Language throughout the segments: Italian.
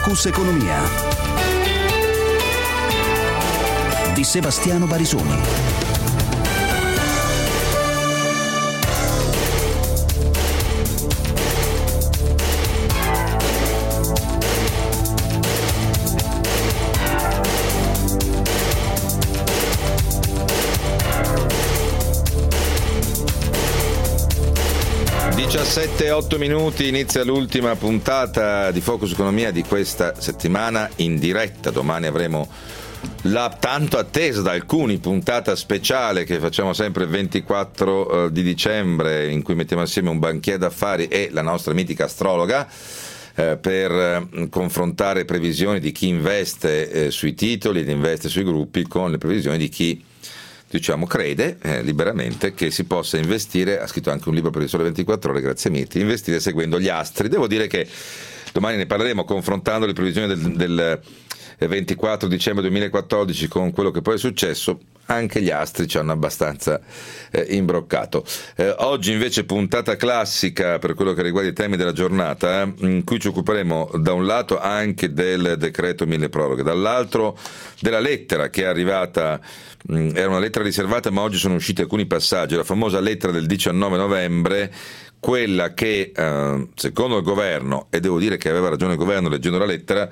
Focus Economia di Sebastiano Barisoni. 17:08 minuti, inizia l'ultima puntata di Focus Economia di questa settimana in diretta. Domani avremo la tanto attesa da alcuni puntata speciale che facciamo sempre il 24 di dicembre, in cui mettiamo assieme un banchiere d'affari e la nostra mitica astrologa per confrontare previsioni di chi investe sui titoli ed investe sui gruppi con le previsioni di chi crede liberamente che si possa investire. Ha scritto anche un libro per il Sole 24 Ore, grazie mille, investire seguendo gli astri. Devo dire che domani ne parleremo confrontando le previsioni del 24 dicembre 2014 con quello che poi è successo. Anche gli astri ci hanno abbastanza imbroccato. Oggi invece puntata classica per quello che riguarda i temi della giornata, in cui ci occuperemo da un lato anche del decreto mille proroghe, dall'altro della lettera che è arrivata. Era una lettera riservata, ma oggi sono usciti alcuni passaggi. La famosa lettera del 19 novembre, quella che secondo il governo, e devo dire che aveva ragione il governo leggendo la lettera,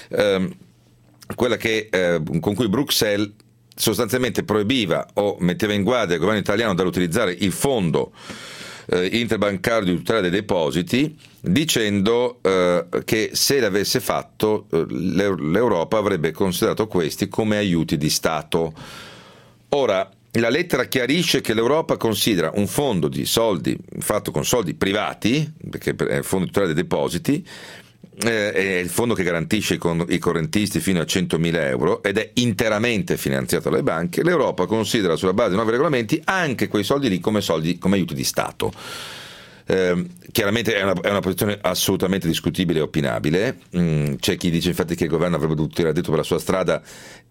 quella che con cui Bruxelles sostanzialmente proibiva o metteva in guardia il governo italiano dall'utilizzare il fondo interbancario di tutela dei depositi, dicendo che se l'avesse fatto l'Europa avrebbe considerato questi come aiuti di Stato. Ora, la lettera chiarisce che l'Europa considera un fondo di soldi fatto con soldi privati, perché è il fondo di tutela dei depositi, è il fondo che garantisce i correntisti fino a 100.000 euro ed è interamente finanziato dalle banche. L'Europa considera sulla base dei nuovi regolamenti anche quei soldi lì come aiuti di Stato. Chiaramente è una posizione assolutamente discutibile e opinabile. C'è chi dice infatti che il governo avrebbe dovuto tirare dritto per la sua strada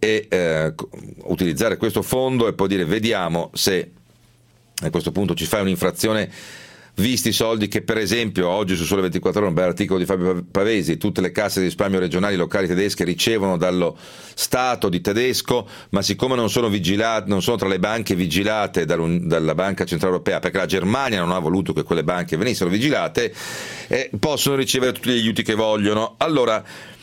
e utilizzare questo fondo e poi dire vediamo se a questo punto ci fai un'infrazione, visti i soldi che per esempio oggi su Sole 24 Ore, un bel articolo di Fabio Pavesi, tutte le casse di risparmio regionali locali tedesche ricevono dallo Stato di tedesco, ma siccome non sono tra le banche vigilate dalla Banca Centrale Europea, perché la Germania non ha voluto che quelle banche venissero vigilate, possono ricevere tutti gli aiuti che vogliono. Allora,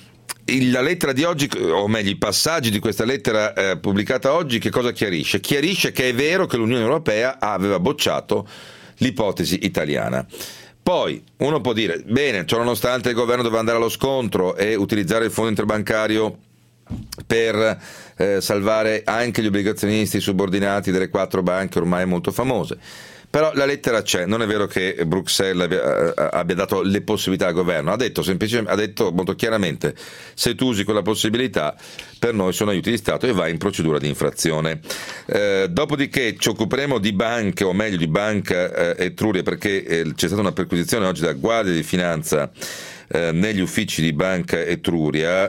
la lettera di oggi, o meglio i passaggi di questa lettera pubblicata oggi, che cosa chiarisce? Chiarisce che è vero che l'Unione Europea aveva bocciato l'ipotesi italiana. Poi uno può dire bene, ciononostante il governo doveva andare allo scontro e utilizzare il fondo interbancario per salvare anche gli obbligazionisti subordinati delle 4 banche ormai molto famose. Però la lettera c'è, non è vero che Bruxelles abbia dato le possibilità al governo, ha detto molto chiaramente se tu usi quella possibilità per noi sono aiuti di Stato e vai in procedura di infrazione. Dopodiché ci occuperemo di banche, o meglio di Banca Etruria, perché c'è stata una perquisizione oggi della Guardia di Finanza negli uffici di Banca Etruria.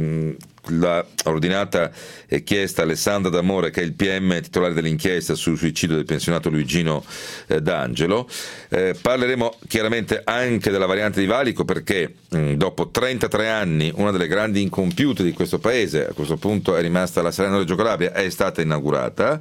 La ordinata è chiesta a Alessandra D'Amore, che è il PM titolare dell'inchiesta sul suicidio del pensionato Luigino D'Angelo. Parleremo chiaramente anche della variante di valico, perché dopo 33 anni una delle grandi incompiute di questo paese, a questo punto è rimasta la Salerno-Reggio Calabria, è stata inaugurata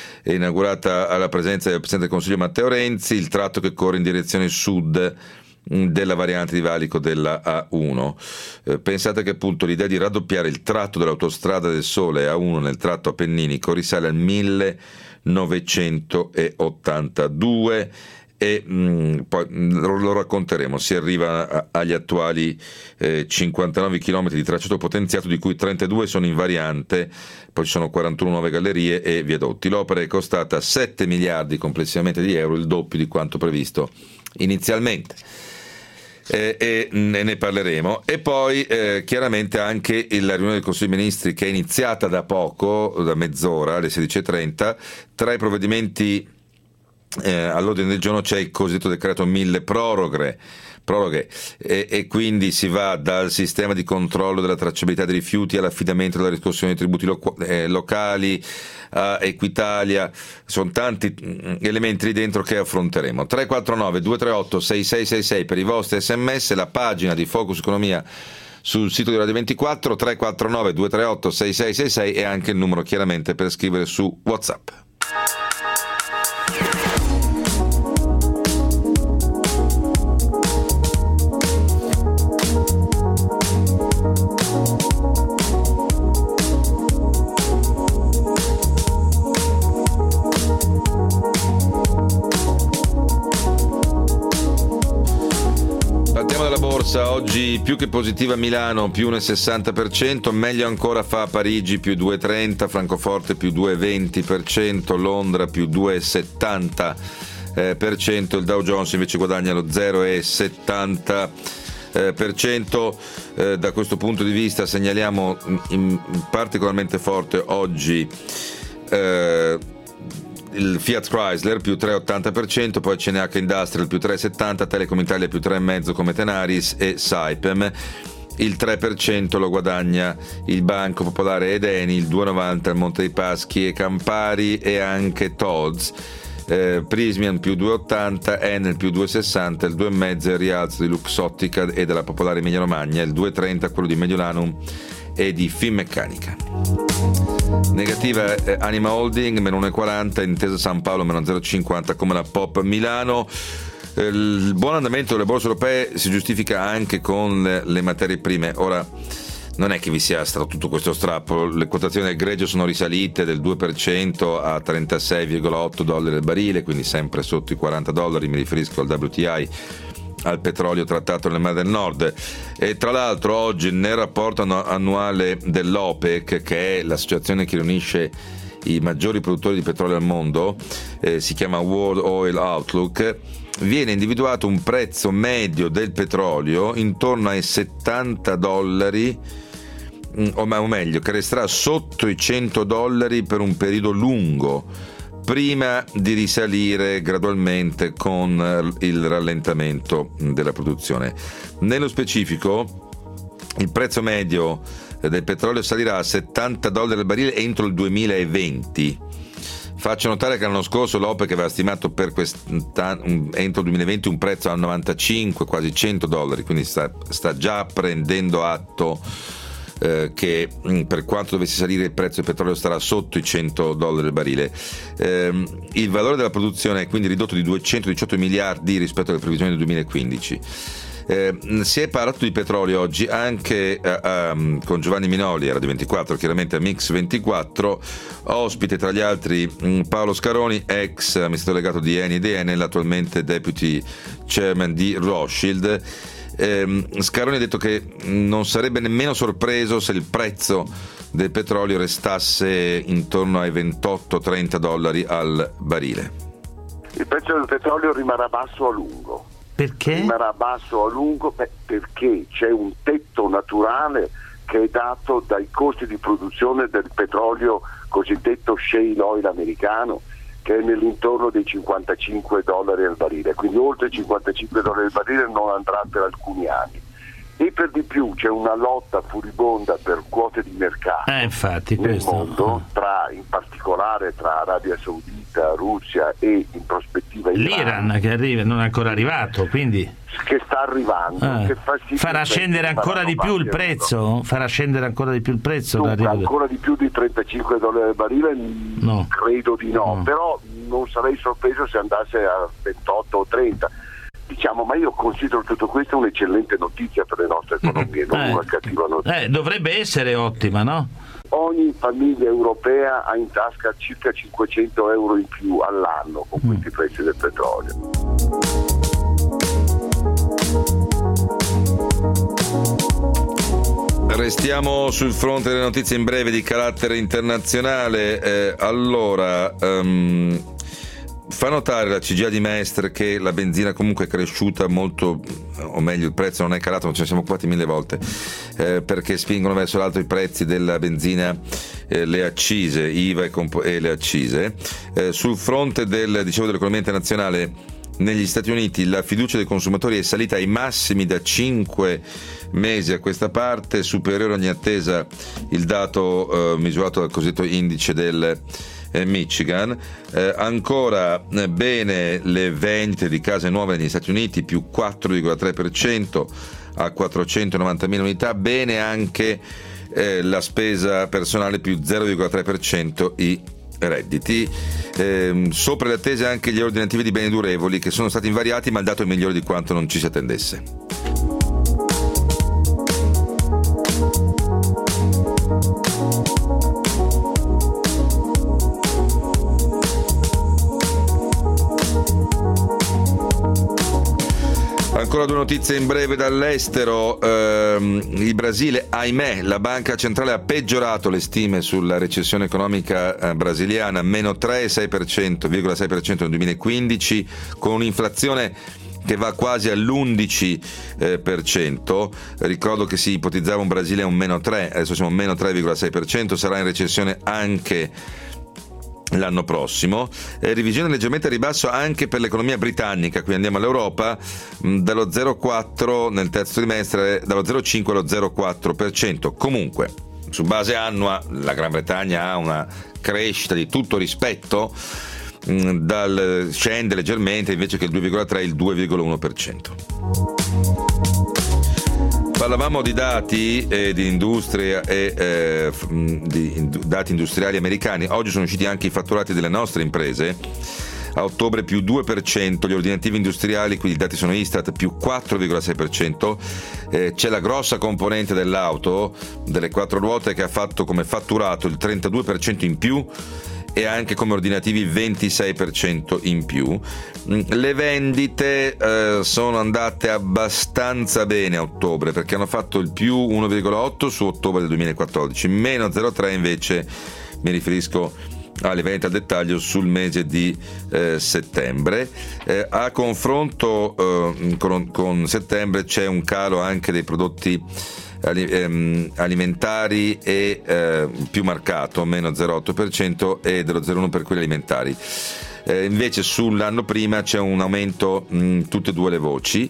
alla presenza del Presidente del Consiglio Matteo Renzi, il tratto che corre in direzione sud della variante di valico della A1. Pensate che appunto l'idea di raddoppiare il tratto dell'autostrada del Sole A1 nel tratto appenninico risale al 1982 e poi lo racconteremo. Si arriva agli attuali 59 km di tracciato potenziato, di cui 32 sono in variante, poi ci sono 41 nuove gallerie e viadotti. L'opera è costata 7 miliardi complessivamente di euro, il doppio di quanto previsto inizialmente. E ne parleremo. E poi chiaramente anche la riunione del Consiglio dei Ministri, che è iniziata da poco, da mezz'ora, alle 16:30. Tra i provvedimenti all'ordine del giorno c'è il cosiddetto decreto mille proroghe e quindi si va dal sistema di controllo della tracciabilità dei rifiuti all'affidamento della riscossione dei tributi locali, a Equitalia. Sono tanti elementi lì dentro che affronteremo. 349 238 6666 per i vostri sms, la pagina di Focus Economia sul sito di Radio 24, 349 238 6666 e anche il numero chiaramente per scrivere su WhatsApp. Oggi più che positiva Milano, più 1,60%, meglio ancora fa Parigi, più 2,30%, Francoforte più 2,20%, Londra più 2,70%, il Dow Jones invece guadagna lo 0,70%. Da questo punto di vista segnaliamo particolarmente forte oggi il Fiat Chrysler più 3,80%, poi CNH Industrial più 3,70%, Telecom Italia più 3,5% come Tenaris e Saipem. Il 3% lo guadagna il Banco Popolare ed Eni, il 2,90% il Monte dei Paschi e Campari e anche Tod's. Prysmian più 2,80%, Enel più 2,60%, il 2,5% il rialzo di Luxottica e della Popolare Emilia Romagna, il 2,30% quello di Mediolanum e di Finmeccanica. Negativa Anima Holding, meno 1,40%, Intesa San Paolo meno 0,50% come la Pop Milano. Il buon andamento delle borse europee si giustifica anche con le materie prime. Ora non è che vi sia stato tutto questo strappo, le quotazioni del greggio sono risalite del 2% a $36,8 al barile, quindi sempre sotto i $40, mi riferisco al WTI, al petrolio trattato nel Mar del Nord. E tra l'altro oggi nel rapporto annuale dell'OPEC, che è l'associazione che riunisce i maggiori produttori di petrolio al mondo, si chiama World Oil Outlook, viene individuato un prezzo medio del petrolio intorno ai $70, o meglio che resterà sotto i $100 per un periodo lungo, prima di risalire gradualmente con il rallentamento della produzione. Nello specifico, il prezzo medio del petrolio salirà a $70 al barile entro il 2020. Faccio notare che l'anno scorso l'OPEC aveva stimato per entro il 2020 un prezzo a 95, quasi $100, quindi sta già prendendo atto che per quanto dovesse salire il prezzo del petrolio starà sotto i $100 al barile. Il valore della produzione è quindi ridotto di 218 miliardi rispetto alle previsioni del 2015. Si è parlato di petrolio oggi anche con Giovanni Minoli a Radio 24, chiaramente a Mix 24, ospite tra gli altri Paolo Scaroni, ex amministratore delegato di Eni ed Enel, attualmente deputy chairman di Rothschild. Scaroni ha detto che non sarebbe nemmeno sorpreso se il prezzo del petrolio restasse intorno ai $28-30 al barile. Il prezzo del petrolio rimarrà basso a lungo. Perché? Rimarrà basso a lungo perché c'è un tetto naturale che è dato dai costi di produzione del petrolio cosiddetto shale oil americano, che è nell'intorno dei $55 al barile, quindi oltre i $55 al barile non andrà per alcuni anni. E per di più c'è una lotta furibonda per quote di mercato infatti, nel questo mondo, in particolare tra Arabia Saudita, Russia e in prospettiva l'Iran, che arriva, non è ancora arrivato, quindi che sta arrivando, che fa sì farà scendere ancora di più il prezzo? Farà scendere ancora di più il prezzo? Dunque, ancora di più di $35 al barile? No. Credo di no, però non sarei sorpreso se andasse a 28 o 30. Diciamo, ma io considero tutto questo un'eccellente notizia per le nostre economie, non una cattiva notizia. Dovrebbe essere ottima, no? Ogni famiglia europea ha in tasca circa €500 in più all'anno con questi prezzi del petrolio. Restiamo sul fronte delle notizie in breve di carattere internazionale. Fa notare la CGIA di Mestre che la benzina comunque è cresciuta molto, o meglio il prezzo non è calato, ma ce ne siamo occupati 1000 volte, perché spingono verso l'alto i prezzi della benzina, le accise, IVA e le accise. Sul fronte dell'economia internazionale, negli Stati Uniti la fiducia dei consumatori è salita ai massimi da 5 mesi a questa parte, superiore a ogni attesa il dato misurato dal cosiddetto indice del Michigan. Ancora bene le vendite di case nuove negli Stati Uniti, più 4,3%, a 490.000 unità, bene anche la spesa personale più 0,3%, i redditi. Sopra le attese anche gli ordinativi di beni durevoli, che sono stati invariati, ma il dato è migliore di quanto non ci si attendesse. Ancora due notizie in breve dall'estero. Il Brasile, ahimè, la banca centrale ha peggiorato le stime sulla recessione economica brasiliana, meno 3,6% nel 2015, con un'inflazione che va quasi all'11%. Ricordo che si ipotizzava un Brasile a un meno 3, adesso siamo a meno 3,6%, sarà in recessione anche l'anno prossimo. Revisione leggermente a ribasso anche per l'economia britannica, qui andiamo all'Europa, dallo 0,4 nel terzo trimestre, dallo 0,5 allo 0,4%. Comunque, su base annua, la Gran Bretagna ha una crescita di tutto rispetto, scende leggermente invece che il 2,3 il 2,1%. Parlavamo di dati di industria e dati industriali americani. Oggi sono usciti anche i fatturati delle nostre imprese. A ottobre più 2%, gli ordinativi industriali, quindi i dati sono Istat, più 4,6%. C'è la grossa componente dell'auto, delle quattro ruote, che ha fatto come fatturato il 32% in più e anche come ordinativi 26% in più. Le vendite sono andate abbastanza bene a ottobre, perché hanno fatto il più 1,8 su ottobre del 2014, meno 0,3 invece, mi riferisco alle vendite al dettaglio, sul mese di settembre. A confronto con settembre c'è un calo anche dei prodotti alimentari e più marcato, meno 0,8%, e dello 0,1 per quelli alimentari. Invece sull'anno prima c'è un aumento in tutte e due le voci.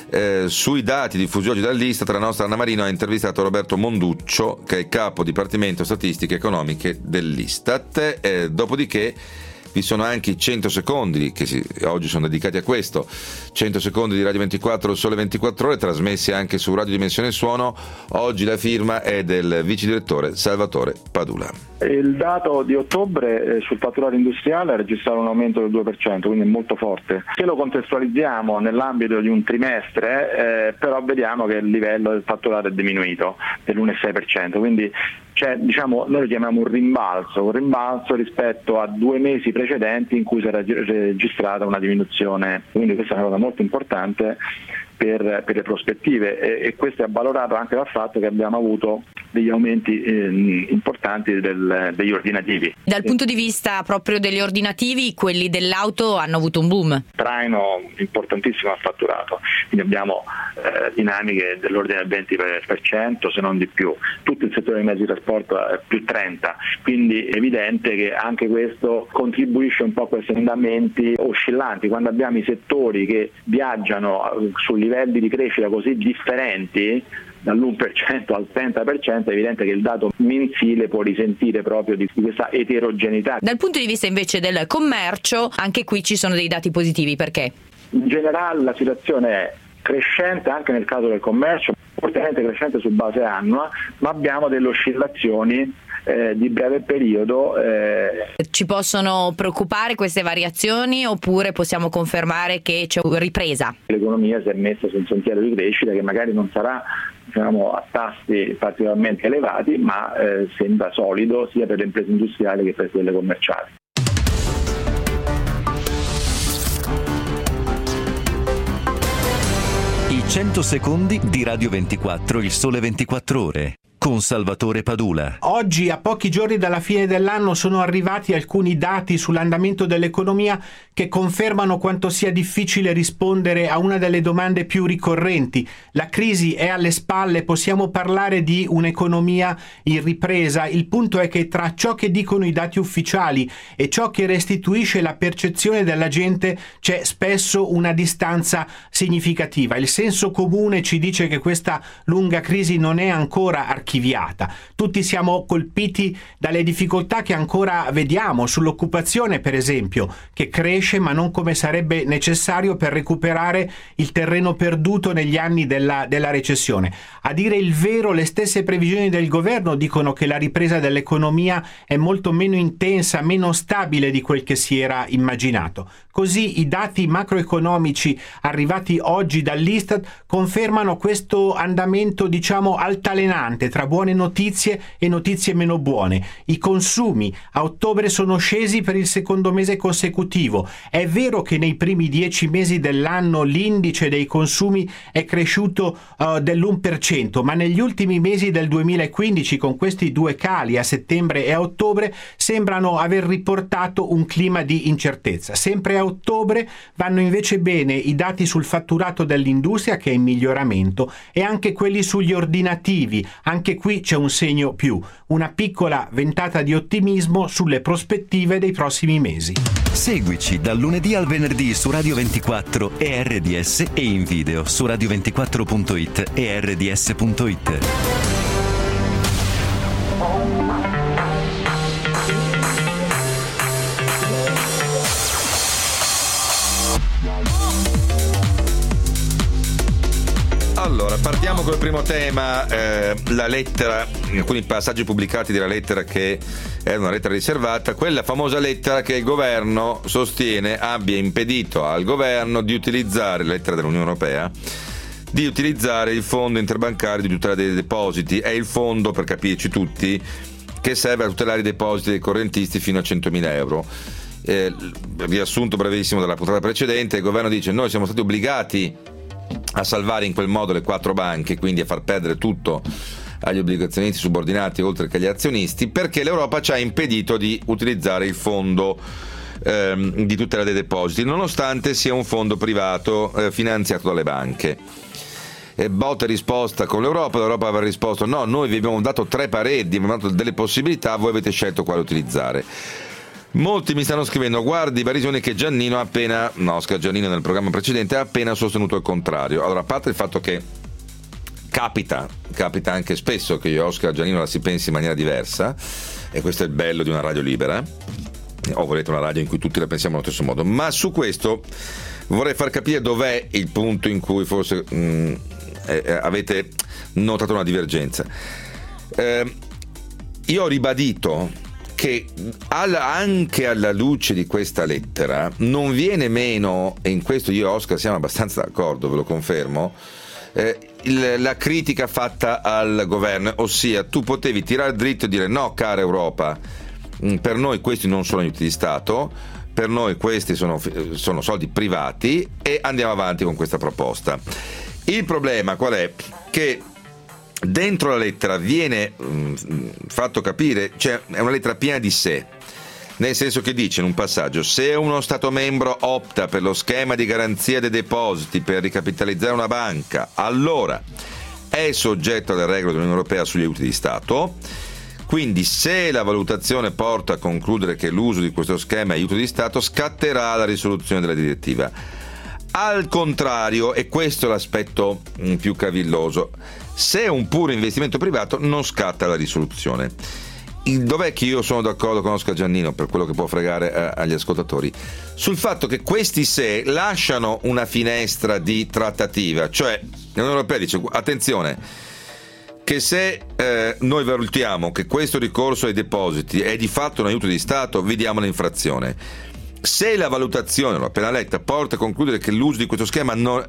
Sui dati diffusi oggi dall'Istat, la nostra Anna Marino ha intervistato Roberto Monduccio, che è capo Dipartimento Statistiche Economiche dell'Istat. Dopodiché vi sono anche i 100 secondi che oggi sono dedicati a questo, 100 secondi di Radio 24, Sole 24 Ore, trasmessi anche su Radio Dimensione Suono. Oggi la firma è del vice direttore Salvatore Padula. Il dato di ottobre sul fatturato industriale ha registrato un aumento del 2%, quindi è molto forte. Se lo contestualizziamo nell'ambito di un trimestre, però vediamo che il livello del fatturato è diminuito dell'1,6%, quindi c'è, noi lo chiamiamo un rimbalzo rispetto a 2 mesi precedenti in cui si era registrata una diminuzione, quindi questa è una cosa molto importante per le prospettive, e questo è avvalorato anche dal fatto che abbiamo avuto degli aumenti importanti degli ordinativi. Dal punto di vista proprio degli ordinativi, quelli dell'auto hanno avuto un boom. Traino importantissimo al fatturato, quindi abbiamo dinamiche dell'ordine del 20%, se non di più. Tutto il settore dei mezzi di trasporto è più 30%, quindi è evidente che anche questo contribuisce un po' a questi andamenti oscillanti. Quando abbiamo i settori che viaggiano su livelli di crescita così differenti, dall'1% al 30%, è evidente che il dato mensile può risentire proprio di questa eterogeneità. Dal punto di vista invece del commercio, anche qui ci sono dei dati positivi, perché? In generale la situazione è crescente anche nel caso del commercio, fortemente crescente su base annua, ma abbiamo delle oscillazioni di breve periodo. Ci possono preoccupare queste variazioni, oppure possiamo confermare che c'è una ripresa? L'economia si è messa su un sentiero di crescita che magari non sarà a tassi particolarmente elevati, ma sembra solido sia per le imprese industriali che per quelle commerciali. I 100 secondi di Radio 24, il Sole 24 Ore, con Salvatore Padula. Oggi, a pochi giorni dalla fine dell'anno, sono arrivati alcuni dati sull'andamento dell'economia che confermano quanto sia difficile rispondere a una delle domande più ricorrenti. La crisi è alle spalle, possiamo parlare di un'economia in ripresa. Il punto è che tra ciò che dicono i dati ufficiali e ciò che restituisce la percezione della gente c'è spesso una distanza significativa. Il senso comune ci dice che questa lunga crisi non è ancora archiviata, archiviata. Tutti siamo colpiti dalle difficoltà che ancora vediamo sull'occupazione, per esempio, che cresce ma non come sarebbe necessario per recuperare il terreno perduto negli anni della recessione. A dire il vero, le stesse previsioni del governo dicono che la ripresa dell'economia è molto meno intensa, meno stabile di quel che si era immaginato. Così i dati macroeconomici arrivati oggi dall'Istat confermano questo andamento, diciamo, altalenante tra buone notizie e notizie meno buone. I consumi a ottobre sono scesi per il secondo mese consecutivo. È vero che nei primi 10 mesi dell'anno l'indice dei consumi è cresciuto dell'1%, ma negli ultimi mesi del 2015, con questi due cali a settembre e a ottobre, sembrano aver riportato un clima di incertezza. Sempre a ottobre vanno invece bene i dati sul fatturato dell'industria, che è in miglioramento, e anche quelli sugli ordinativi. Anche qui c'è un segno più, una piccola ventata di ottimismo sulle prospettive dei prossimi mesi. Seguici dal lunedì al venerdì su Radio 24 e RDS e in video su radio24.it e rds.it. Allora, partiamo col primo tema, la lettera, alcuni passaggi pubblicati della lettera, che è una lettera riservata, quella famosa lettera che il governo sostiene abbia impedito al governo di utilizzare, la lettera dell'Unione Europea, di utilizzare il fondo interbancario di tutela dei depositi. È il fondo, per capirci tutti, che serve a tutelare i depositi dei correntisti fino a 100.000 euro. Riassunto brevissimo dalla puntata precedente, il governo dice: noi siamo stati obbligati a salvare in quel modo le 4 banche, quindi a far perdere tutto agli obbligazionisti subordinati oltre che agli azionisti, perché l'Europa ci ha impedito di utilizzare il fondo di tutela dei depositi, nonostante sia un fondo privato finanziato dalle banche. Botta e risposta con l'Europa aveva risposto: no, noi vi abbiamo dato 3 pareri, vi abbiamo dato delle possibilità, voi avete scelto quale utilizzare. Molti mi stanno scrivendo: guardi Barisoni che Oscar Giannino nel programma precedente ha appena sostenuto il contrario. Allora, a parte il fatto che capita anche spesso che io e Oscar Giannino la si pensi in maniera diversa, e questo è il bello di una radio libera, o volete una radio in cui tutti la pensiamo allo stesso modo, ma su questo vorrei far capire dov'è il punto in cui forse avete notato una divergenza. Io ho ribadito che anche alla luce di questa lettera non viene meno, e in questo io e Oscar siamo abbastanza d'accordo, ve lo confermo, la critica fatta al governo, ossia tu potevi tirare dritto e dire: no, cara Europa, per noi questi non sono aiuti di Stato, per noi questi sono soldi privati, e andiamo avanti con questa proposta. Il problema qual è? Che dentro la lettera viene fatto capire, cioè è una lettera piena di sé, nel senso che dice in un passaggio: se uno Stato membro opta per lo schema di garanzia dei depositi per ricapitalizzare una banca, allora è soggetto alle regole dell'Unione Europea sugli aiuti di Stato. Quindi se la valutazione porta a concludere che l'uso di questo schema è aiuto di Stato, scatterà la risoluzione della direttiva. Al contrario, e questo è l'aspetto più cavilloso, se è un puro investimento privato non scatta la risoluzione. Dov'è che io sono d'accordo con Oscar Giannino, per quello che può fregare agli ascoltatori? Sul fatto che questi se lasciano una finestra di trattativa, cioè l'Unione Europea dice: attenzione, che se noi valutiamo che questo ricorso ai depositi è di fatto un aiuto di Stato, vi diamo l'infrazione. Se la valutazione, l'ho appena letta, porta a concludere che l'uso di questo schema non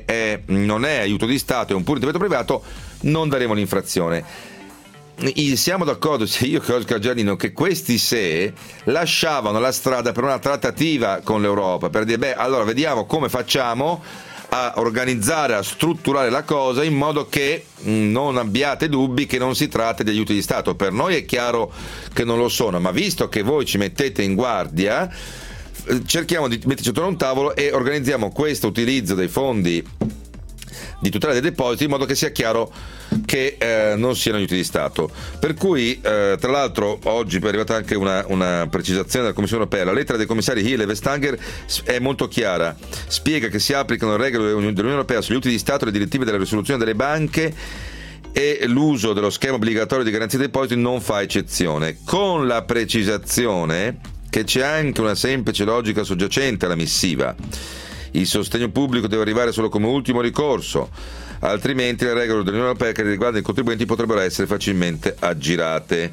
è aiuto di Stato, è un puro intervento privato, non daremo l'infrazione. Siamo d'accordo, sia io che Oscar Giannino, che questi se lasciavano la strada per una trattativa con l'Europa, per dire: allora vediamo come facciamo a organizzare, a strutturare la cosa in modo che non abbiate dubbi che non si tratta di aiuti di Stato. Per noi è chiaro che non lo sono, ma visto che voi ci mettete in guardia, cerchiamo di metterci attorno a un tavolo e organizziamo questo utilizzo dei fondi di tutela dei depositi in modo che sia chiaro che non siano aiuti di Stato. Per cui tra l'altro oggi è arrivata anche una precisazione della Commissione Europea. La lettera dei commissari Hill e Vestager è molto chiara, spiega che si applicano le regole dell'Unione Europea sugli aiuti di Stato e le direttive della risoluzione delle banche, e l'uso dello schema obbligatorio di garanzia dei depositi non fa eccezione, con la precisazione che c'è anche una semplice logica soggiacente alla missiva. Il sostegno pubblico deve arrivare solo come ultimo ricorso, altrimenti le regole dell'Unione Europea che riguardano i contribuenti potrebbero essere facilmente aggirate.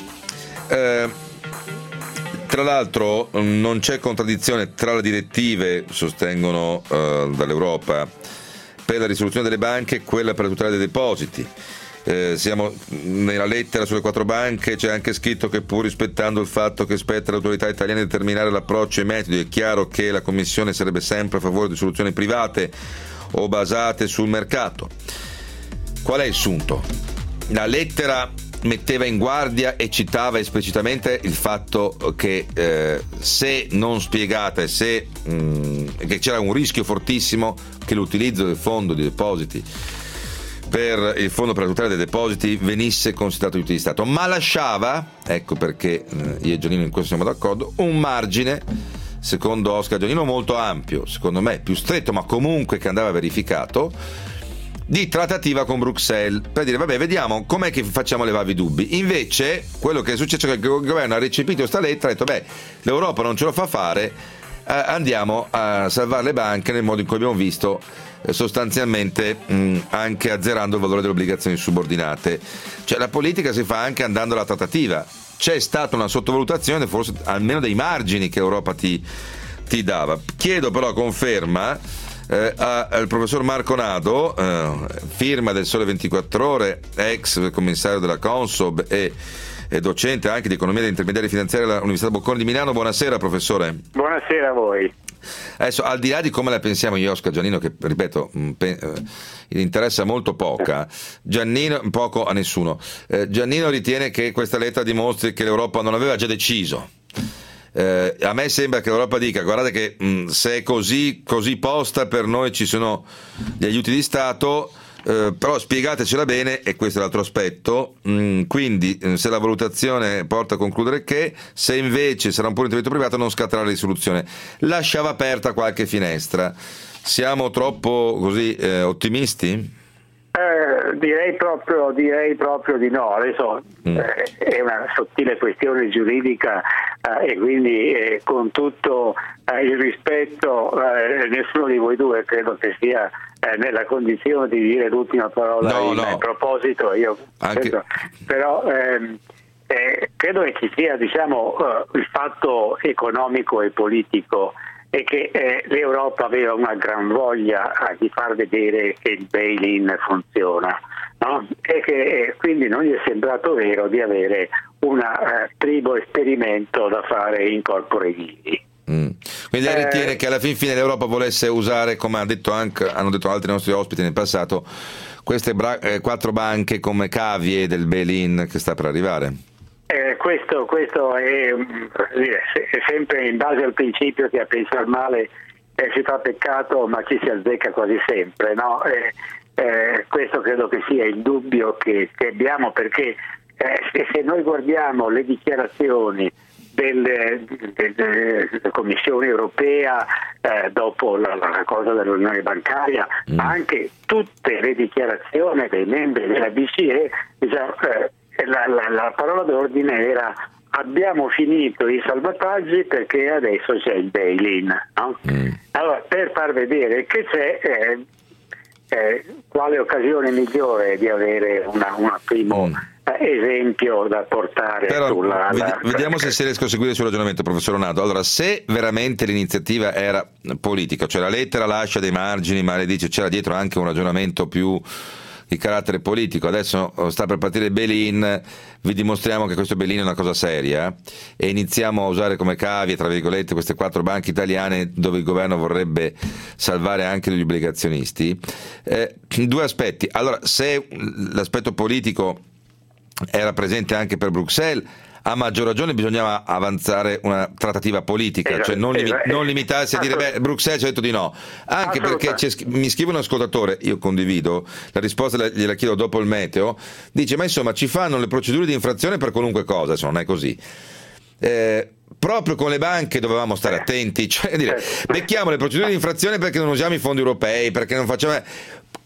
Tra l'altro non c'è contraddizione tra le direttive, sostengono dall'Europa, per la risoluzione delle banche e quella per la tutela dei depositi. Siamo nella lettera sulle 4 banche, c'è anche scritto che pur rispettando il fatto che spetta alle autorità italiane determinare l'approccio e i metodi, è chiaro che la Commissione sarebbe sempre a favore di soluzioni private o basate sul mercato. Qual è il sunto? La lettera metteva in guardia e citava esplicitamente il fatto che se non spiegata e se che c'era un rischio fortissimo che l'utilizzo del fondo di depositi per il fondo per la tutela dei depositi venisse considerato aiuto di Stato, ma lasciava, ecco perché io e Giannino in questo siamo d'accordo, un margine, secondo Oscar Giannino, molto ampio, secondo me più stretto, ma comunque che andava verificato, di trattativa con Bruxelles, per dire vabbè, vediamo com'è che facciamo levarvi i dubbi. Invece quello che è successo è che il governo ha recepito questa lettera e ha detto beh, l'Europa non ce lo fa fare, andiamo a salvare le banche nel modo in cui abbiamo visto, sostanzialmente anche azzerando il valore delle obbligazioni subordinate. Cioè la politica si fa anche andando alla trattativa. C'è stata una sottovalutazione forse almeno dei margini che l'Europa ti dava. Chiedo però conferma al professor Marco Nado, firma del Sole 24 Ore, ex commissario della Consob e docente anche di economia degli intermediari finanziari all'Università Bocconi di Milano. Buonasera professore. Buonasera a voi. Adesso, al di là di come la pensiamo io, Oscar Giannino, che ripeto gli interessa molto poco a nessuno, Giannino ritiene che questa lettera dimostri che l'Europa non aveva già deciso. A me sembra che l'Europa dica guardate che se è così posta, per noi ci sono gli aiuti di Stato, però spiegatecela bene, e questo è l'altro aspetto. Quindi se la valutazione porta a concludere che se invece sarà un puro intervento privato non scatterà la risoluzione, lasciava aperta qualche finestra. Siamo troppo così ottimisti? Direi proprio di no. Adesso è una sottile questione giuridica e quindi con tutto il rispetto nessuno di voi due credo che sia nella condizione di dire l'ultima parola in proposito. Io anche... però credo che ci sia il fatto economico e politico e che l'Europa aveva una gran voglia di far vedere che il bail-in funziona, no? E che quindi non gli è sembrato vero di avere un primo esperimento da fare in corpore vivi. Quindi lei ritiene che alla fine l'Europa volesse usare, come hanno detto altri nostri ospiti nel passato, queste 4 banche come cavie del bail-in che sta per arrivare? Questo è sempre in base al principio che a pensare male si fa peccato, ma ci si azzecca quasi sempre, no? Questo credo che sia il dubbio che abbiamo, perché se noi guardiamo le dichiarazioni della Commissione europea dopo la cosa dell'unione bancaria, ma anche tutte le dichiarazioni dei membri della BCE, la parola d'ordine era abbiamo finito i salvataggi perché adesso c'è il bail-in, no? Allora, per far vedere che c'è, quale occasione migliore di avere un primo esempio da portare. Però, vediamo se riesco a seguire il suo ragionamento, professor Nado. Allora, se veramente l'iniziativa era politica, cioè la lettera lascia dei margini, ma le dice c'era dietro anche un ragionamento più di carattere politico, adesso sta per partire il bail-in, vi dimostriamo che questo bail-in è una cosa seria e iniziamo a usare come cavie, tra virgolette, queste 4 banche italiane dove il governo vorrebbe salvare anche gli obbligazionisti. 2 aspetti. Allora, se l'aspetto politico era presente anche per Bruxelles, a maggior ragione bisognava avanzare una trattativa politica, cioè non limitarsi a dire beh, Bruxelles ci ha detto di no, anche perché mi scrive un ascoltatore, io condivido la risposta, gliela chiedo dopo il meteo, dice ma insomma ci fanno le procedure di infrazione per qualunque cosa, non è così. Proprio con le banche dovevamo stare attenti, cioè dire becchiamo le procedure di infrazione perché non usiamo i fondi europei, perché non facciamo.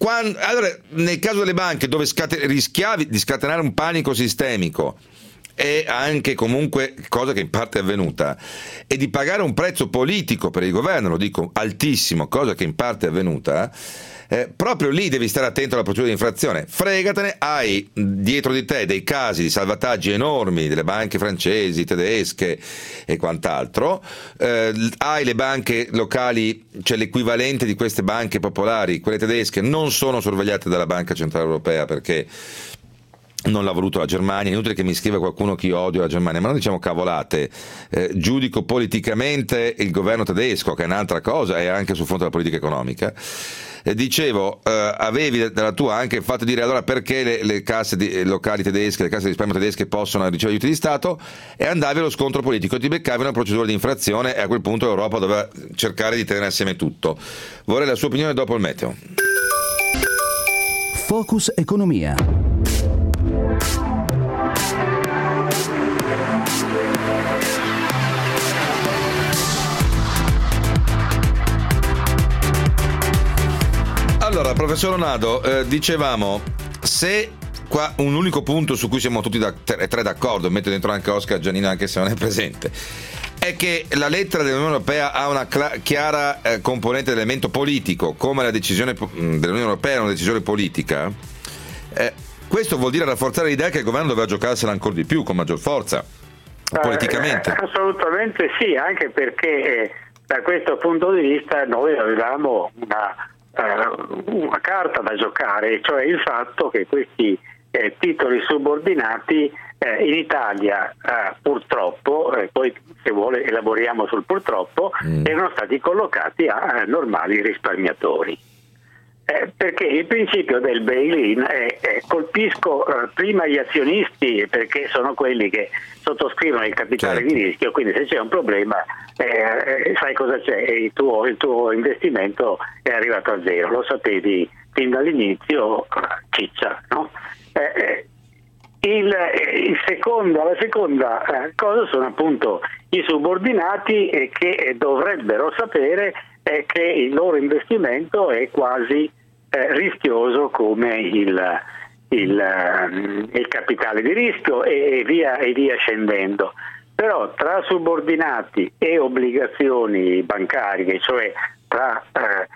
Allora, nel caso delle banche dove rischiavi di scatenare un panico sistemico, e anche comunque, cosa che in parte è avvenuta, e di pagare un prezzo politico per il governo, lo dico altissimo, cosa che in parte è avvenuta, proprio lì devi stare attento alla procedura di infrazione. Fregatene, hai dietro di te dei casi di salvataggi enormi delle banche francesi, tedesche e quant'altro, hai le banche locali, cioè l'equivalente di queste banche popolari, quelle tedesche, non sono sorvegliate dalla Banca Centrale Europea perché non l'ha voluto la Germania. È inutile che mi scriva qualcuno che io odio la Germania, ma non diciamo cavolate. Giudico politicamente il governo tedesco, che è un'altra cosa, e anche sul fronte della politica economica. Dicevo, avevi dalla tua anche il fatto di dire allora perché le casse locali tedesche, le casse di risparmio tedesche possono ricevere aiuti di Stato, e andavi allo scontro politico, ti beccavi una procedura di infrazione, e a quel punto l'Europa doveva cercare di tenere assieme tutto. Vorrei la sua opinione dopo il meteo. Focus Economia. Allora, professor Lonardo, dicevamo, se qua un unico punto su cui siamo tutti tre d'accordo, metto dentro anche Oscar Giannino anche se non è presente, è che la lettera dell'Unione Europea ha una chiara componente di elemento politico, come la decisione dell'Unione Europea è una decisione politica. Questo vuol dire rafforzare l'idea che il governo doveva giocarsela ancora di più, con maggior forza, politicamente. Assolutamente sì, anche perché da questo punto di vista noi avevamo una carta da giocare, cioè il fatto che questi titoli subordinati in Italia purtroppo, poi se vuole elaboriamo sul purtroppo, erano stati collocati a normali risparmiatori. Perché il principio del bail-in colpisco prima gli azionisti, perché sono quelli che sottoscrivono il capitale di rischio, quindi se c'è un problema sai cosa c'è, il tuo investimento è arrivato a zero, lo sapevi fin dall'inizio, ciccia, no? La seconda cosa sono appunto i subordinati che dovrebbero sapere che il loro investimento è quasi rischioso come il capitale di rischio e via scendendo. Però tra subordinati e obbligazioni bancarie, cioè tra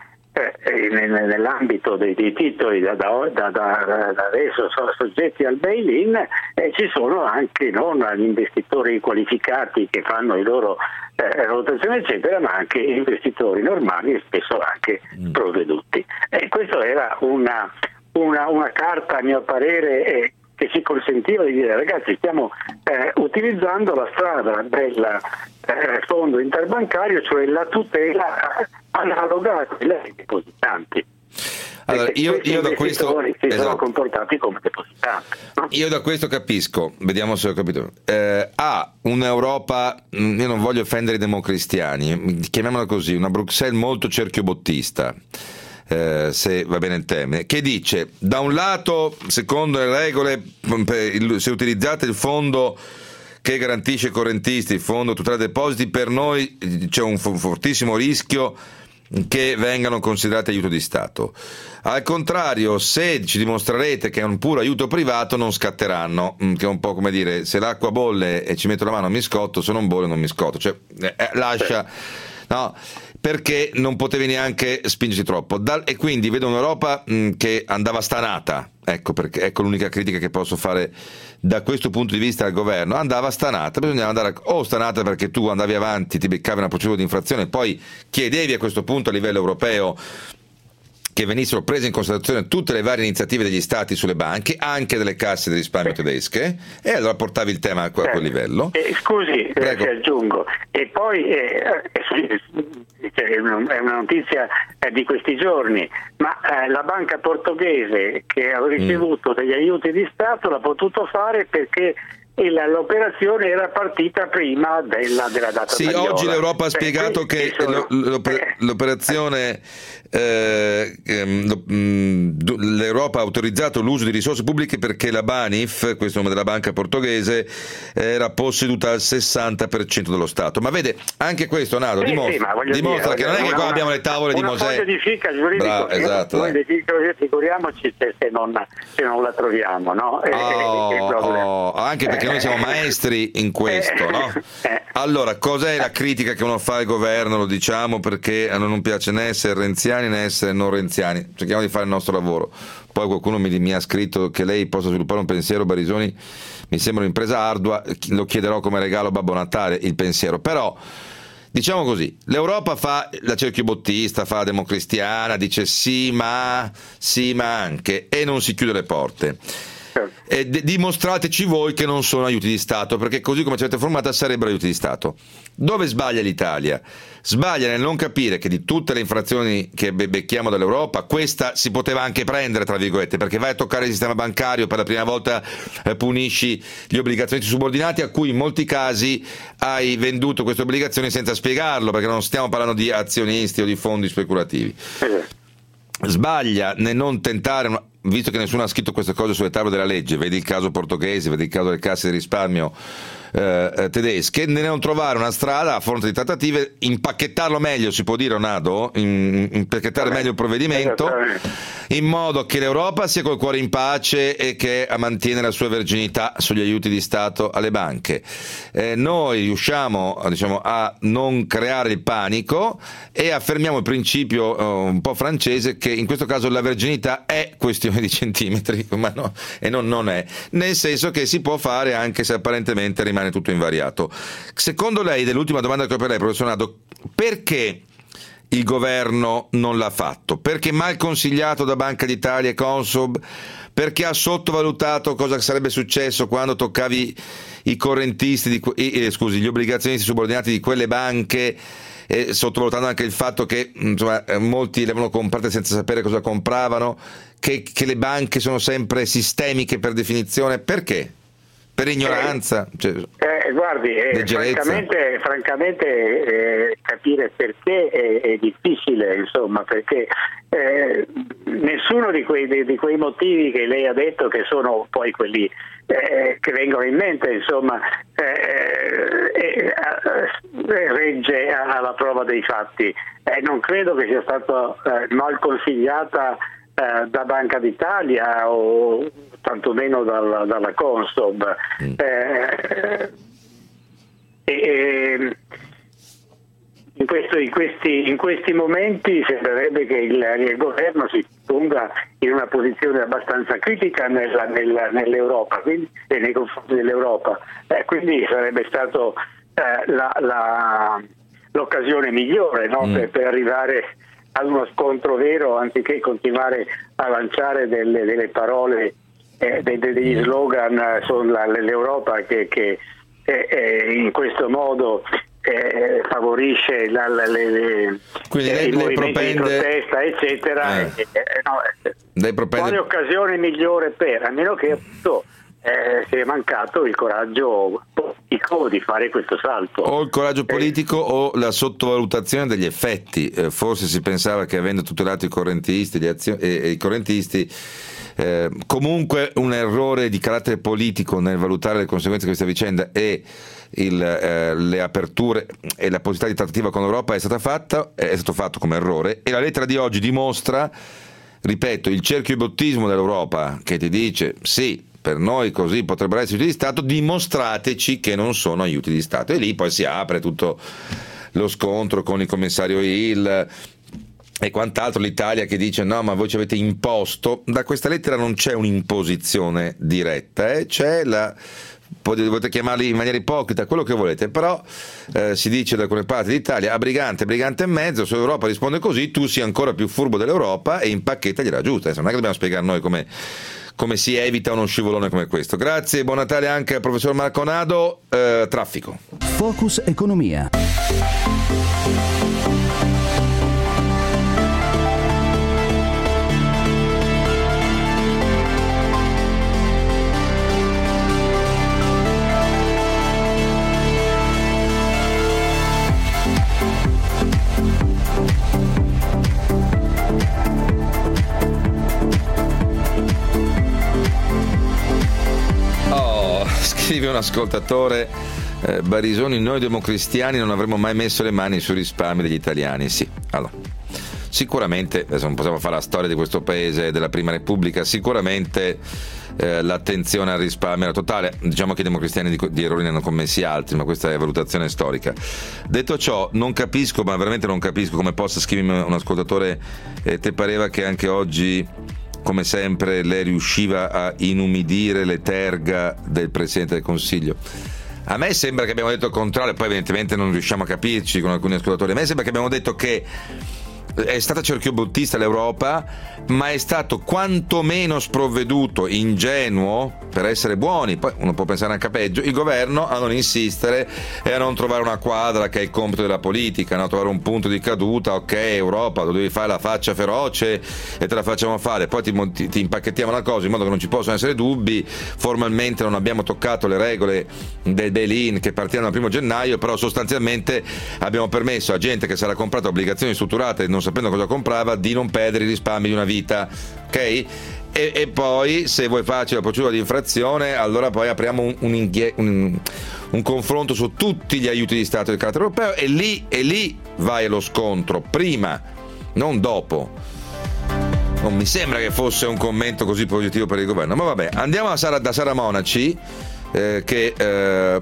nell'ambito dei titoli da adesso sono soggetti al bail-in, ci sono anche non gli investitori qualificati che fanno i loro rotazioni eccetera, ma anche investitori normali e spesso anche provveduti. Questo era una carta, a mio parere, che ci consentiva di dire: ragazzi, stiamo utilizzando la strada del fondo interbancario, cioè la tutela analoga a quella dei depositanti. Allora, io da questo si sono comportati come depositanti, no? Io da questo capisco, vediamo se ho capito. Un'Europa, io non voglio offendere i democristiani, chiamiamola così, una Bruxelles molto cerchiobottista, se va bene il termine, che dice: da un lato, secondo le regole, se utilizzate il fondo che garantisce i correntisti, il fondo tutela depositi, per noi c'è un fortissimo rischio che vengano considerati aiuto di Stato. Al contrario, se ci dimostrerete che è un puro aiuto privato, non scatteranno, che è un po' come dire: se l'acqua bolle e ci metto la mano mi scotto, se non bolle non mi scotto, cioè lascia, no, perché non potevi neanche spingerti troppo. E quindi vedo un'Europa che andava stanata, ecco perché, ecco l'unica critica che posso fare da questo punto di vista al governo: andava stanata. Bisognava andare stanata perché tu andavi avanti, ti beccavi una procedura di infrazione, poi chiedevi a questo punto a livello europeo che venissero prese in considerazione tutte le varie iniziative degli stati sulle banche, anche delle casse di risparmio tedesche, e allora portavi il tema a quel livello. Scusi, ti aggiungo, e poi è una notizia di questi giorni, ma la banca portoghese che ha ricevuto degli aiuti di Stato l'ha potuto fare perché l'operazione era partita prima della data tagliola. Oggi l'Europa ha spiegato che l'operazione l'Europa ha autorizzato l'uso di risorse pubbliche perché la Banif, questo è il nome della banca portoghese, era posseduta al 60% dello Stato. Ma vede, anche questo, Nado, dimostra che non è che qua abbiamo le tavole di Mosè. Foglia di fica giuridico, esatto, noi figuriamoci se non la troviamo, no? Anche perché noi siamo maestri in questo, no? Allora, cos'è la critica che uno fa al governo? Lo diciamo perché a noi non piace né essere renziani né essere non renziani, cerchiamo di fare il nostro lavoro. Poi qualcuno mi ha scritto che lei possa sviluppare un pensiero, Barisoni, mi sembra un'impresa ardua, lo chiederò come regalo a Babbo Natale il pensiero, però diciamo così, l'Europa fa la cerchiobottista, fa la democristiana, dice sì ma anche, e non si chiude le porte. Dimostrateci voi che non sono aiuti di Stato, perché così come ci avete formata sarebbero aiuti di Stato. Dove sbaglia l'Italia? Sbaglia nel non capire che di tutte le infrazioni che becchiamo dall'Europa, questa si poteva anche prendere, tra virgolette, perché vai a toccare il sistema bancario, per la prima volta punisci gli obbligazionisti subordinati, a cui in molti casi hai venduto queste obbligazioni senza spiegarlo, perché non stiamo parlando di azionisti o di fondi speculativi. Sbaglia nel non tentare, visto che nessuno ha scritto queste cose sulle tavole della legge, vedi il caso portoghese, vedi il caso delle casse di risparmio tedesche, nel non trovare una strada a fronte di trattative, impacchettarlo meglio, si può dire, Nado, impacchettare meglio il provvedimento, in modo che l'Europa sia col cuore in pace e che mantiene la sua verginità sugli aiuti di Stato alle banche. Noi riusciamo, diciamo, a non creare il panico e affermiamo il principio un po' francese che in questo caso la verginità è questione di centimetri, ma no, e non è, nel senso che si può fare anche se apparentemente rimane tutto invariato. Secondo lei, dell'ultima domanda che ho per lei, professor Nado, perché il governo non l'ha fatto? Perché mal consigliato da Banca d'Italia e Consob? Perché ha sottovalutato cosa sarebbe successo quando toccavi i correntisti gli obbligazionisti subordinati di quelle banche, sottovalutando anche il fatto che insomma, molti le avevano comprate senza sapere cosa compravano, che le banche sono sempre sistemiche per definizione? Perché? Per ignoranza? Guardi, francamente capire perché è difficile, insomma, perché nessuno di quei motivi che lei ha detto, che sono poi quelli che vengono in mente, insomma, regge alla prova dei fatti. Non credo che sia stato mal consigliata da Banca d'Italia o tantomeno dalla Consob. In questi momenti sembrerebbe che il governo si ponga in una posizione abbastanza critica nell'Europa, quindi, nei confronti dell'Europa. Quindi sarebbe stato l'occasione migliore, no? per arrivare ad uno scontro vero, anziché continuare a lanciare delle parole, degli slogan sull'Europa che in questo modo favorisce i movimenti di protesta, eccetera. Quale occasione migliore a meno che appunto si è mancato il coraggio politico di fare questo salto. O il coraggio politico o la sottovalutazione degli effetti. Forse si pensava che avendo tutelato i correntisti e i correntisti, comunque un errore di carattere politico nel valutare le conseguenze di questa vicenda e le aperture e la possibilità di trattativa con l'Europa è stato fatto come errore, e la lettera di oggi dimostra, ripeto, il cerchiobottismo dell'Europa che ti dice sì, per noi così potrebbero essere aiuti di Stato, dimostrateci che non sono aiuti di Stato, e lì poi si apre tutto lo scontro con il commissario Hill e quant'altro, l'Italia che dice no, ma voi ci avete imposto. Da questa lettera non c'è un'imposizione diretta, c'è potete chiamarli in maniera ipocrita, quello che volete, però si dice da alcune parti d'Italia a brigante e mezzo, se l'Europa risponde così tu sei ancora più furbo dell'Europa e impacchettagliela giusta. Non è che dobbiamo spiegare noi come si evita uno scivolone come questo. Grazie, buon Natale anche al professor Marco Nado. Traffico. Focus Economia. Scrive un ascoltatore, Barisoni, noi democristiani non avremmo mai messo le mani sui risparmi degli italiani. Sì, allora, sicuramente, adesso non possiamo fare la storia di questo paese della Prima Repubblica, sicuramente l'attenzione al risparmio era totale. Diciamo che i democristiani di errori ne hanno commessi altri, ma questa è valutazione storica. Detto ciò, non capisco, ma veramente non capisco come possa scrivermi un ascoltatore, te pareva che anche oggi, come sempre, lei riusciva a inumidire le terga del Presidente del Consiglio. A me sembra che abbiamo detto il contrario, poi evidentemente non riusciamo a capirci con alcuni ascoltatori. A me sembra che abbiamo detto che è stata cerchiobottista l'Europa, ma è stato quantomeno sprovveduto, ingenuo, per essere buoni, poi uno può pensare anche a peggio, il governo a non insistere e a non trovare una quadra, che è il compito della politica, no? Trovare un punto di caduta. Ok, Europa, tu devi fare la faccia feroce e te la facciamo fare, poi ti impacchettiamo la cosa in modo che non ci possono essere dubbi. Formalmente non abbiamo toccato le regole del bail-in che partiranno dal 1 gennaio, però sostanzialmente abbiamo permesso a gente che sarà comprata obbligazioni strutturate non sapendo cosa comprava di non perdere i risparmi di una vita, ok? E poi, se vuoi farci la procedura di infrazione, allora poi apriamo un confronto su tutti gli aiuti di Stato del carattere europeo, e lì vai allo scontro, prima, non dopo. Non mi sembra che fosse un commento così positivo per il governo, ma vabbè, andiamo da Sara Monaci, che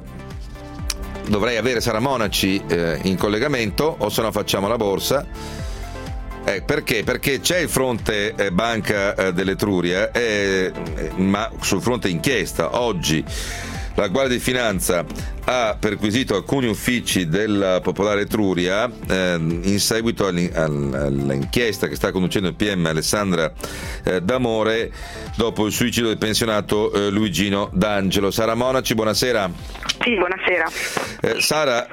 dovrei avere Sara Monaci in collegamento, o se no facciamo la borsa. Perché? Perché c'è il fronte Banca dell'Etruria, ma sul fronte inchiesta. Oggi la Guardia di Finanza ha perquisito alcuni uffici della Popolare Etruria in seguito all'inchiesta che sta conducendo il PM Alessandra D'Amore dopo il suicidio del pensionato Luigino D'Angelo. Sara Monaci, buonasera. Sì, buonasera. Sara,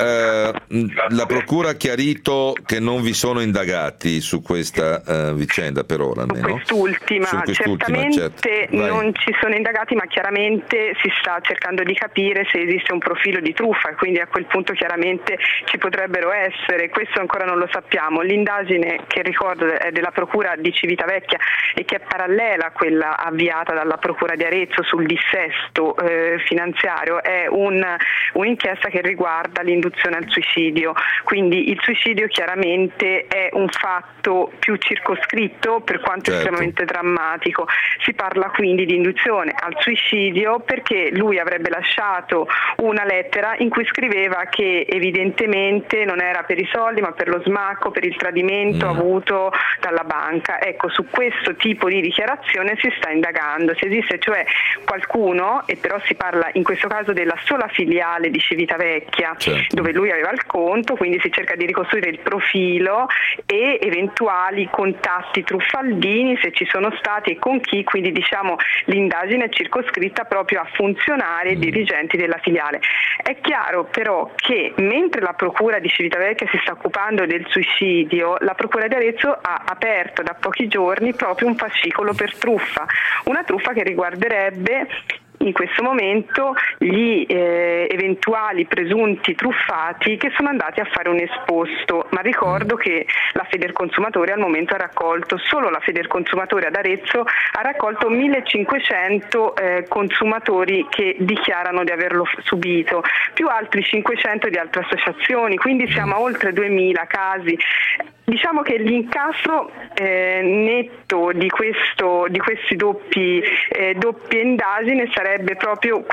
la Procura ha chiarito che non vi sono indagati su questa vicenda per ora, almeno. Quest'ultima, certamente certo. Non ci sono indagati, ma chiaramente si sta cercando di capire se esiste un profilo di truffa, e quindi a quel punto chiaramente ci potrebbero essere. Questo ancora non lo sappiamo. L'indagine, che ricordo è della Procura di Civitavecchia e che è parallela a quella avviata dalla Procura di Arezzo sul dissesto finanziario, è un'inchiesta che riguarda l'induzione al suicidio. Quindi il suicidio chiaramente è un fatto più circoscritto, per quanto estremamente drammatico. Si parla quindi di induzione al suicidio perché lui avrebbe lasciato una lettera in cui scriveva che evidentemente non era per i soldi, ma per lo smacco, per il tradimento avuto dalla banca. Ecco, su questo tipo di dichiarazione si sta indagando, se esiste cioè qualcuno, e però si parla in questo caso della sola filiale di Civitavecchia, dove lui aveva il conto, quindi si cerca di ricostruire il profilo e eventuali contatti truffaldini, se ci sono stati e con chi. Quindi diciamo l'indagine è circoscritta proprio a funzionari e dirigenti della filiale. È chiaro però che mentre la Procura di Civitavecchia si sta occupando del suicidio, la Procura di Arezzo ha aperto da pochi giorni proprio un fascicolo per truffa, una truffa che riguarderebbe in questo momento gli eventuali presunti truffati che sono andati a fare un esposto, ma ricordo che la Federconsumatore al momento ha raccolto, solo la Federconsumatore ad Arezzo ha raccolto 1500 consumatori che dichiarano di averlo subito, più altri 500 di altre associazioni, quindi siamo a oltre 2000 casi. Diciamo che l'incasso netto di questi doppie indagini sarebbe proprio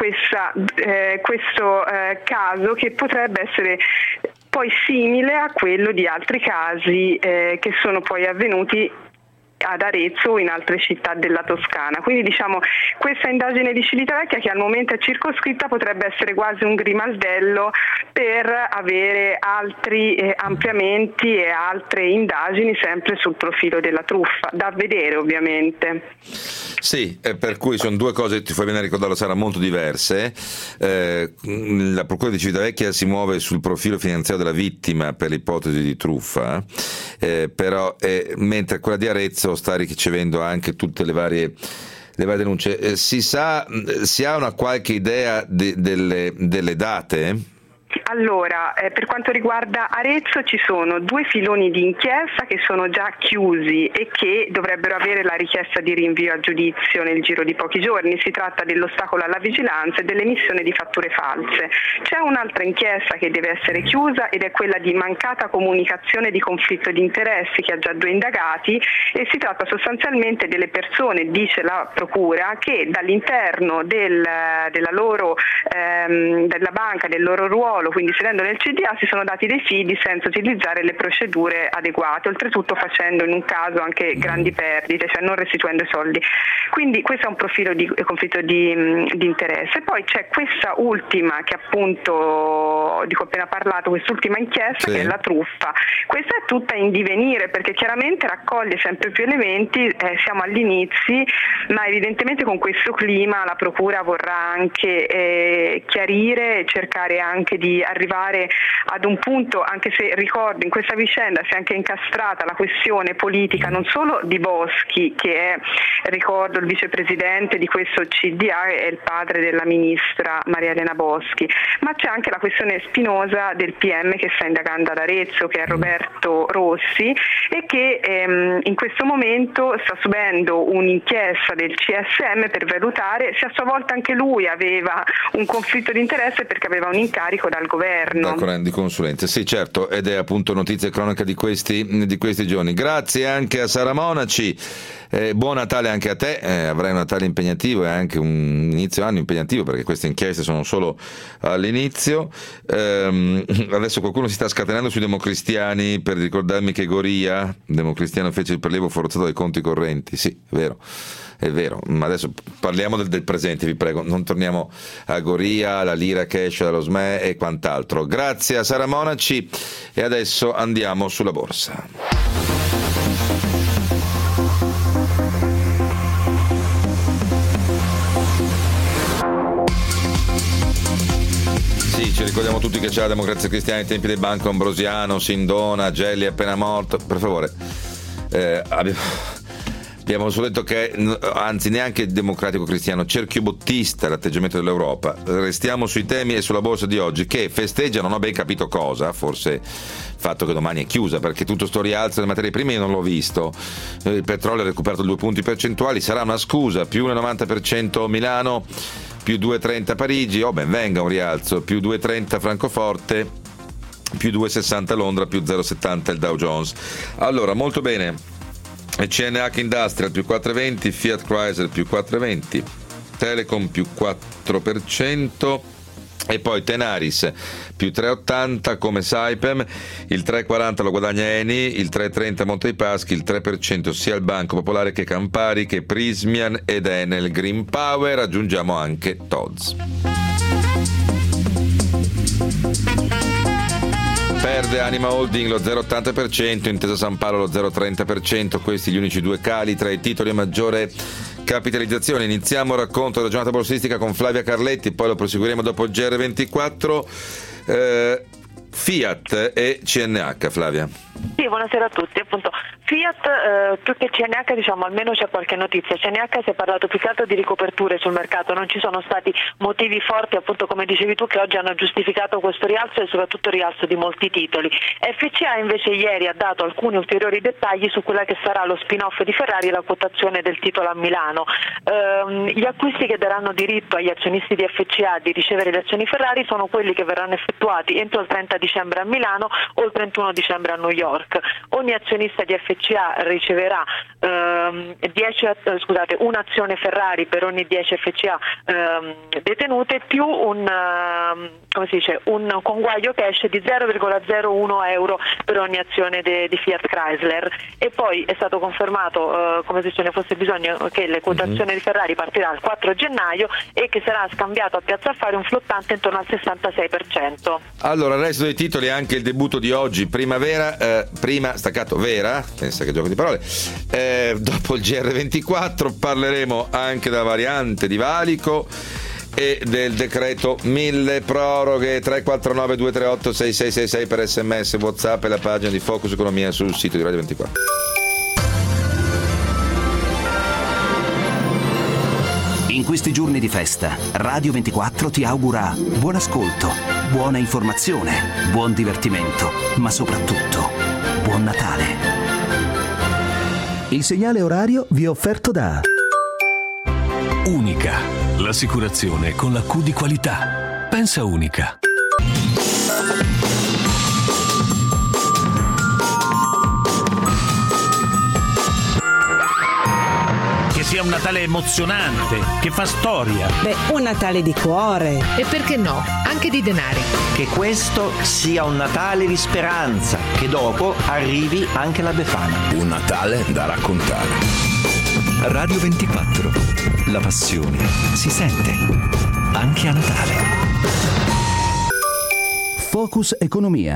questo caso, che potrebbe essere poi simile a quello di altri casi che sono poi avvenuti ad Arezzo o in altre città della Toscana. Quindi diciamo questa indagine di Civitavecchia, che al momento è circoscritta, potrebbe essere quasi un grimaldello per avere altri ampliamenti e altre indagini sempre sul profilo della truffa, da vedere ovviamente. Sì, per cui sono due cose, ti fai bene a ricordarlo Sara, molto diverse. La Procura di Civitavecchia si muove sul profilo finanziario della vittima per l'ipotesi di truffa, però mentre quella di Arezzo sta ricevendo anche tutte le varie denunce. Si ha una qualche idea delle date? Allora, per quanto riguarda Arezzo ci sono 2 filoni di inchiesta che sono già chiusi e che dovrebbero avere la richiesta di rinvio a giudizio nel giro di pochi giorni. Si tratta dell'ostacolo alla vigilanza e dell'emissione di fatture false. C'è un'altra inchiesta che deve essere chiusa ed è quella di mancata comunicazione di conflitto di interessi che ha già 2 indagati, e si tratta sostanzialmente delle persone, dice la procura, che dall'interno della banca, del loro ruolo, quindi sedendo nel CDA, si sono dati dei fidi senza utilizzare le procedure adeguate, oltretutto facendo in un caso anche grandi perdite, cioè non restituendo i soldi. Quindi questo è un profilo di conflitto di interesse. Poi c'è questa ultima che appunto di cui ho appena parlato, quest'ultima inchiesta, che è la truffa. Questa è tutta in divenire perché chiaramente raccoglie sempre più elementi, siamo agli inizi, ma evidentemente con questo clima la procura vorrà anche chiarire e cercare anche di arrivare ad un punto, anche se ricordo in questa vicenda si è anche incastrata la questione politica non solo di Boschi, che è, ricordo, il vicepresidente di questo CDA, è il padre della ministra Maria Elena Boschi, ma c'è anche la questione spinosa del PM che sta indagando ad Arezzo, che è Roberto Rossi, e che in questo momento sta subendo un'inchiesta del CSM per valutare se a sua volta anche lui aveva un conflitto di interesse perché aveva un incarico dal governo. Di consulenza, sì, certo, ed è appunto notizia e cronaca di questi giorni. Grazie anche a Sara Monaci, buon Natale anche a te, avrai un Natale impegnativo e anche un inizio anno impegnativo perché queste inchieste sono solo all'inizio. Adesso qualcuno si sta scatenando sui democristiani per ricordarmi che Goria, democristiano, fece il prelievo forzato dai conti correnti. Sì, è vero, ma adesso parliamo del presente, vi prego, non torniamo a Goria, alla lira che esce dallo SME e quant'altro. Grazie a Sara Monaci e adesso andiamo sulla borsa. Sì, ci ricordiamo tutti che c'è la Democrazia Cristiana ai tempi dei Banco Ambrosiano, Sindona, Gelli appena morto, per favore, abbiamo solo detto che, anzi neanche democratico cristiano, cerchio bottista l'atteggiamento dell'Europa. Restiamo sui temi e sulla borsa di oggi che festeggia, non ho ben capito cosa, forse il fatto che domani è chiusa, perché tutto sto rialzo delle materie prime io non l'ho visto. Il petrolio ha recuperato 2 punti percentuali, sarà una scusa, più 1,90% Milano, più 2,30 Parigi, ben venga un rialzo, più 2,30 Francoforte, più 2,60 Londra, più 0,70 il Dow Jones. Allora, molto bene. CNH Industrial più 4,20, Fiat Chrysler più 4,20, Telecom più 4% e poi Tenaris più 3,80 come Saipem, il 3,40 lo guadagna Eni, il 3,30 Monte dei Paschi, il 3% sia il Banco Popolare che Campari che Prysmian ed Enel Green Power, aggiungiamo anche Tod's. Perde Anima Holding lo 0,80%, Intesa San Paolo lo 0,30%, questi gli unici 2 cali tra i titoli a maggiore capitalizzazione. Iniziamo il racconto della giornata borsistica con Flavia Carletti, poi lo proseguiremo dopo il GR24. Fiat e CNH, Flavia. Sì, buonasera a tutti. Appunto, Fiat più che CNH, diciamo, almeno c'è qualche notizia. CNH si è parlato più che altro di ricoperture sul mercato, non ci sono stati motivi forti, appunto come dicevi tu, che oggi hanno giustificato questo rialzo e soprattutto il rialzo di molti titoli. FCA invece ieri ha dato alcuni ulteriori dettagli su quella che sarà lo spin-off di Ferrari e la quotazione del titolo a Milano. Gli acquisti che daranno diritto agli azionisti di FCA di ricevere le azioni Ferrari sono quelli che verranno effettuati entro il 30 dicembre a Milano o il 31 dicembre a New York. Ogni azionista di FCA riceverà un'azione Ferrari per ogni 10 FCA detenute più un conguaglio cash di 0,01 euro per ogni azione di Fiat Chrysler. E poi è stato confermato, come se ce ne fosse bisogno, che le quotazioni di Ferrari partirà il 4 gennaio e che sarà scambiato a Piazza Affari un flottante intorno al 66%. Allora, il resto dei titoli, anche il debutto di oggi, prima staccato Vera, pensa che gioco di parole, dopo il GR24 parleremo anche della variante di Valico e del decreto 1000 proroghe. 349 238 6666 per SMS, WhatsApp e la pagina di Focus Economia sul sito di Radio 24. In questi giorni di festa, Radio 24 ti augura buon ascolto. buona informazione, buon divertimento, ma soprattutto buon Natale. Il segnale orario vi è offerto da Unica, l'assicurazione con la Q di qualità. Pensa Unica. Che sia un Natale emozionante, che fa storia. Beh, un Natale di cuore. E perché no, anche di denari. Che questo sia un Natale di speranza, che dopo arrivi anche la Befana. Un Natale da raccontare. Radio 24. La passione si sente anche a Natale. Focus Economia.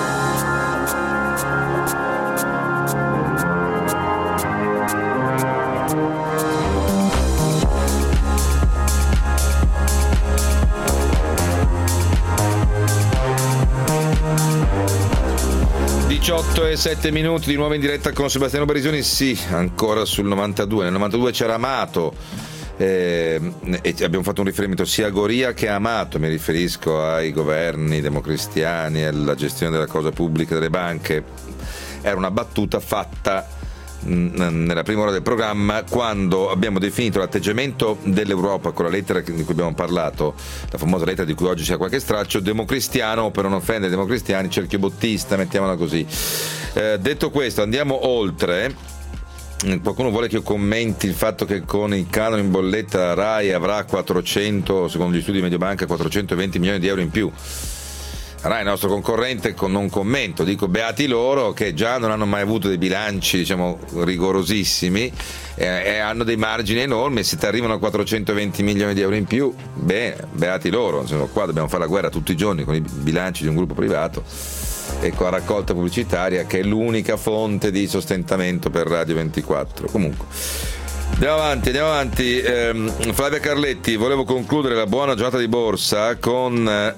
18:07 di nuovo in diretta con Sebastiano Barisoni. Sì, ancora sul 92. Nel 92 c'era Amato e abbiamo fatto un riferimento sia a Goria che a Amato. Mi riferisco ai governi democristiani, alla gestione della cosa pubblica delle banche. Era una battuta fatta nella prima ora del programma, quando abbiamo definito l'atteggiamento dell'Europa con la lettera di cui abbiamo parlato, la famosa lettera di cui oggi c'è qualche straccio, democristiano, per non offendere i democristiani, cerchio bottista, mettiamola così. Detto questo, andiamo oltre. Qualcuno vuole che io commenti il fatto che con il canone in bolletta la RAI avrà 400, secondo gli studi di Mediobanca, 420 milioni di euro in più. RAI, il nostro concorrente, non commento, dico beati loro che già non hanno mai avuto dei bilanci, diciamo, rigorosissimi e hanno dei margini enormi. Se ti arrivano a 420 milioni di euro in più, bene, beati loro. Insomma, qua dobbiamo fare la guerra tutti i giorni con i bilanci di un gruppo privato e con la raccolta pubblicitaria, che è l'unica fonte di sostentamento per Radio 24. Comunque andiamo avanti. Flavia Carletti, volevo concludere la buona giornata di borsa con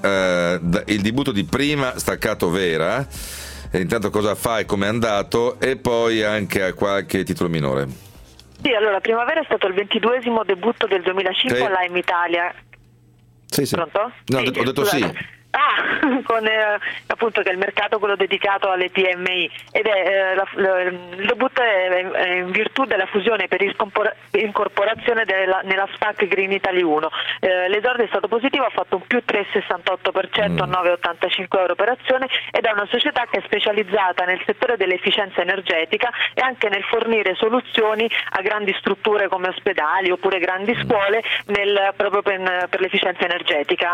il debutto di Prima Staccato Vera, e intanto cosa fa e come è andato, e poi anche a qualche titolo minore. Sì, allora Primavera è stato il 22esimo debutto del 2005 all'AIM Italia. Sì. Pronto? No, sì, ho detto scusate. sì. Con appunto che è il mercato quello dedicato alle PMI, ed è il debutto è in virtù della fusione per incorporazione nella SPAC Green Italy 1. L'esordio è stato positivo, ha fatto un più 3,68% a 9,85 euro per azione, ed è una società che è specializzata nel settore dell'efficienza energetica e anche nel fornire soluzioni a grandi strutture come ospedali oppure grandi scuole proprio per l'efficienza energetica.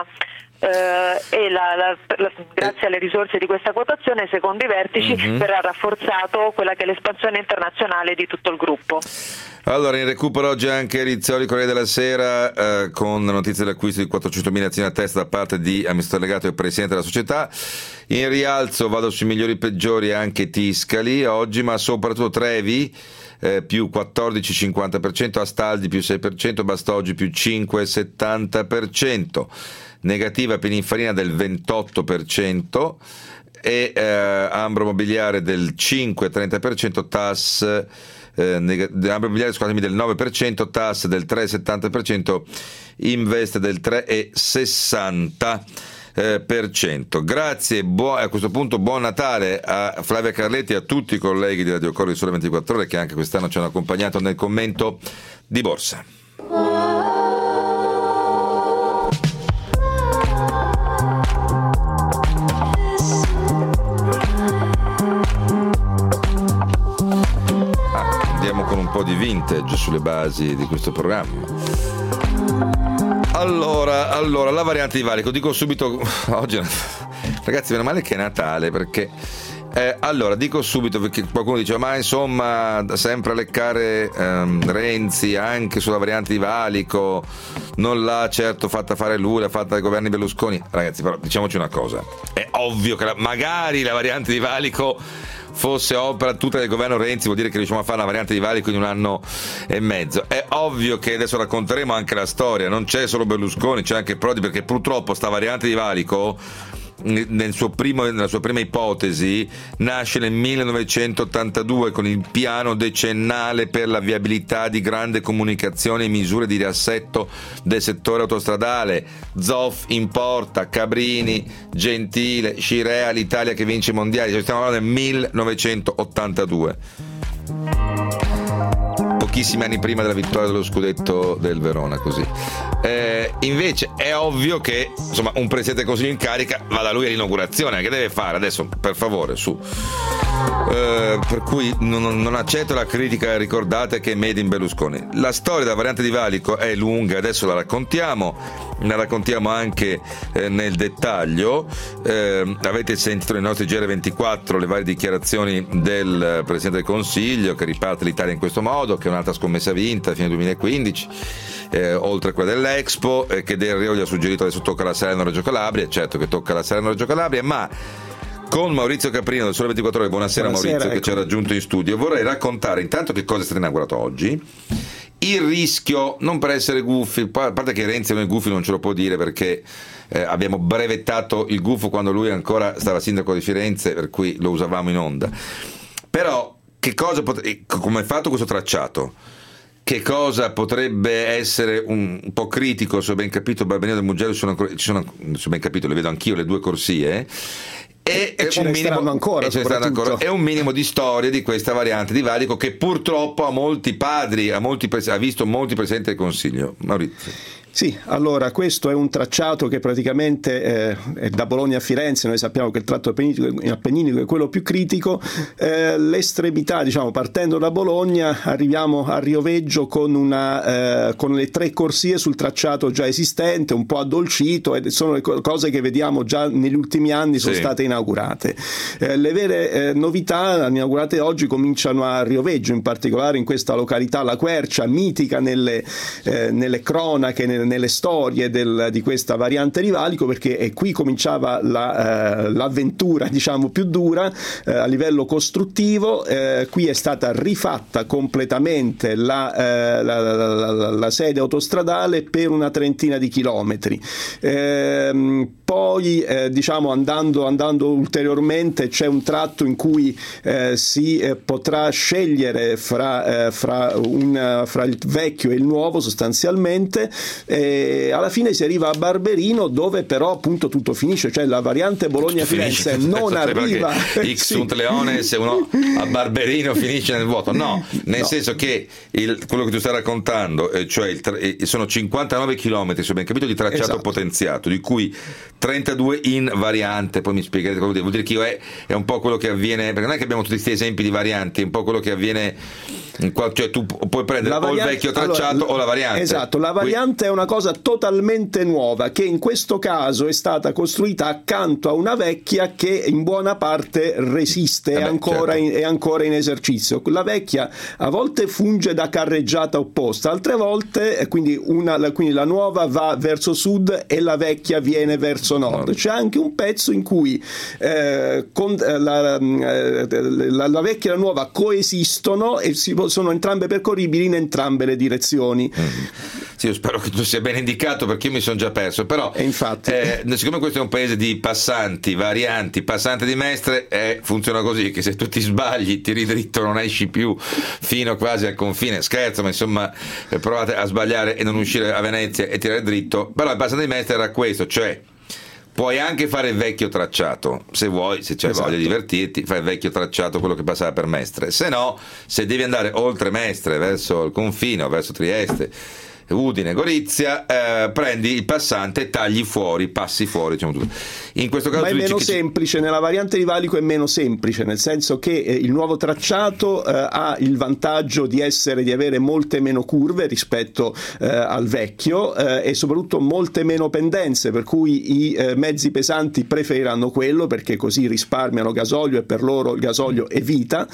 E grazie alle risorse di questa quotazione, secondo i vertici, verrà rafforzato quella che è l'espansione internazionale di tutto il gruppo. Allora, in recupero oggi anche Rizzoli, Corriere della Sera, con la notizia dell'acquisto di 400.000 azioni a testa da parte di amministratore delegato e presidente della società. In rialzo vado sui migliori e peggiori anche Tiscali oggi, ma soprattutto Trevi più 14,50%, Astaldi più 6%, Bastoggi più 5,70%. Negativa Pininfarina del 28% e Ambro Mobiliare del 5,30%, TAS Ambro Mobiliare, scusatemi, del 9%, TAS del 3,70%, Invest del 3,60%. Grazie, a questo punto buon Natale a Flavia Carletti e a tutti i colleghi di Radio Corriere Sole 24 Ore che anche quest'anno ci hanno accompagnato nel commento di borsa. Con un po' di vintage sulle basi di questo programma. Allora, la variante di valico, dico subito oggi, ragazzi, meno male che è Natale, perché allora dico subito, perché qualcuno dice ma insomma sempre a leccare Renzi anche sulla variante di valico, non l'ha certo fatta fare lui, l'ha fatta dai governi Berlusconi. Ragazzi, però diciamoci una cosa, è ovvio che magari la variante di valico fosse opera tutta del governo Renzi, vuol dire che riusciamo a fare una variante di valico in 1 anno e mezzo. È ovvio che adesso racconteremo anche la storia, non c'è solo Berlusconi, c'è anche Prodi, perché purtroppo sta variante di valico nella sua prima ipotesi nasce nel 1982 con il piano decennale per la viabilità di grande comunicazione e misure di riassetto del settore autostradale. Zoff in porta, Cabrini, Gentile, Scirea, l'Italia che vince i mondiali. Stiamo parlando del 1982, pochissimi anni prima della vittoria dello scudetto del Verona, così. Invece è ovvio che insomma un presidente del Consiglio in carica va da lui all'inaugurazione, che deve fare adesso, per favore, su. Per cui non accetto la critica, ricordate che è made in Berlusconi. La storia della variante di valico è lunga, adesso la raccontiamo anche nel dettaglio. Avete sentito nei nostri GR24 le varie dichiarazioni del Presidente del Consiglio, che riparte l'Italia in questo modo, che è un'altra scommessa vinta a fine 2015, oltre a quella dell'Expo, che Del Rio gli ha suggerito adesso tocca la Salerno-Reggio Calabria. Certo che tocca la Salerno-Reggio Calabria, ma con Maurizio Caprino del Sole 24 Ore, buonasera Maurizio, ecco, che ci ha raggiunto in studio, vorrei raccontare intanto che cosa è stato inaugurato oggi, il rischio, non per essere guffi, a parte che Renzi noi guffi non ce lo può dire perché abbiamo brevettato il gufo quando lui ancora stava sindaco di Firenze, per cui lo usavamo in onda, però che cosa come è fatto questo tracciato, che cosa potrebbe essere un po' critico, se ho ben capito Barberino del Mugello ci sono, se ho ben capito, le vedo anch'io le due corsie, e ce ne saranno ancora, è un minimo di storia di questa variante di valico che purtroppo a molti padri, ha visto molti presidenti del Consiglio. Maurizio. Sì, allora questo è un tracciato che praticamente è da Bologna a Firenze. Noi sappiamo che il tratto appenninico è quello più critico, l'estremità, diciamo, partendo da Bologna arriviamo a Rioveggio con le 3 corsie sul tracciato già esistente, un po' addolcito, ed sono le cose che vediamo già negli ultimi anni sono state inaugurate. Le vere novità inaugurate oggi cominciano a Rioveggio, in particolare in questa località La Quercia, mitica nelle cronache, nelle storie di questa variante di valico, perché qui cominciava l'avventura, diciamo, più dura a livello costruttivo. Qui è stata rifatta completamente la sede autostradale per una trentina di chilometri. Poi diciamo andando ulteriormente c'è un tratto in cui si potrà scegliere fra il vecchio e il nuovo sostanzialmente. Alla fine si arriva a Barberino, dove però appunto tutto finisce, cioè la variante Bologna-Firenze non arriva. X sunt Leone, se uno a Barberino finisce nel vuoto, nel senso che quello che tu stai raccontando, cioè sono 59 chilometri, se ho ben capito, di tracciato potenziato, di cui 32 in variante. Poi mi spiegherete cosa vuol dire, che è un po' quello che avviene, perché non è che abbiamo tutti questi esempi di varianti, è un po' quello che avviene, cioè tu puoi prendere o il vecchio tracciato o la variante. Esatto, la variante è una cosa totalmente nuova, che in questo caso è stata costruita accanto a una vecchia che in buona parte resiste, è ancora in esercizio. La vecchia a volte funge da carreggiata opposta, altre volte quindi la nuova va verso sud e la vecchia viene verso nord. C'è anche un pezzo in cui la vecchia e la nuova coesistono e sono entrambe percorribili in entrambe le direzioni. Sì, io spero che tu sia ben indicato, perché io mi sono già perso, però infatti siccome questo è un paese di passanti, varianti, passante di Mestre, funziona così, che se tu ti sbagli, tiri dritto, non esci più fino quasi al confine. Scherzo, ma insomma provate a sbagliare e non uscire a Venezia e tirare dritto. Però il passante di Mestre era questo, cioè puoi anche fare il vecchio tracciato, se vuoi, se c'hai voglia di divertirti, fai il vecchio tracciato, quello che passava per Mestre. Se no, se devi andare oltre Mestre, verso il confine o verso Trieste, Udine, Gorizia, prendi il passante, tagli fuori, passi fuori, diciamo tutto. In questo caso ma è meno semplice, nella variante di valico è meno semplice, nel senso che il nuovo tracciato ha il vantaggio di avere molte meno curve rispetto al vecchio, e soprattutto molte meno pendenze, per cui i mezzi pesanti preferiranno quello, perché così risparmiano gasolio e per loro il gasolio è vita.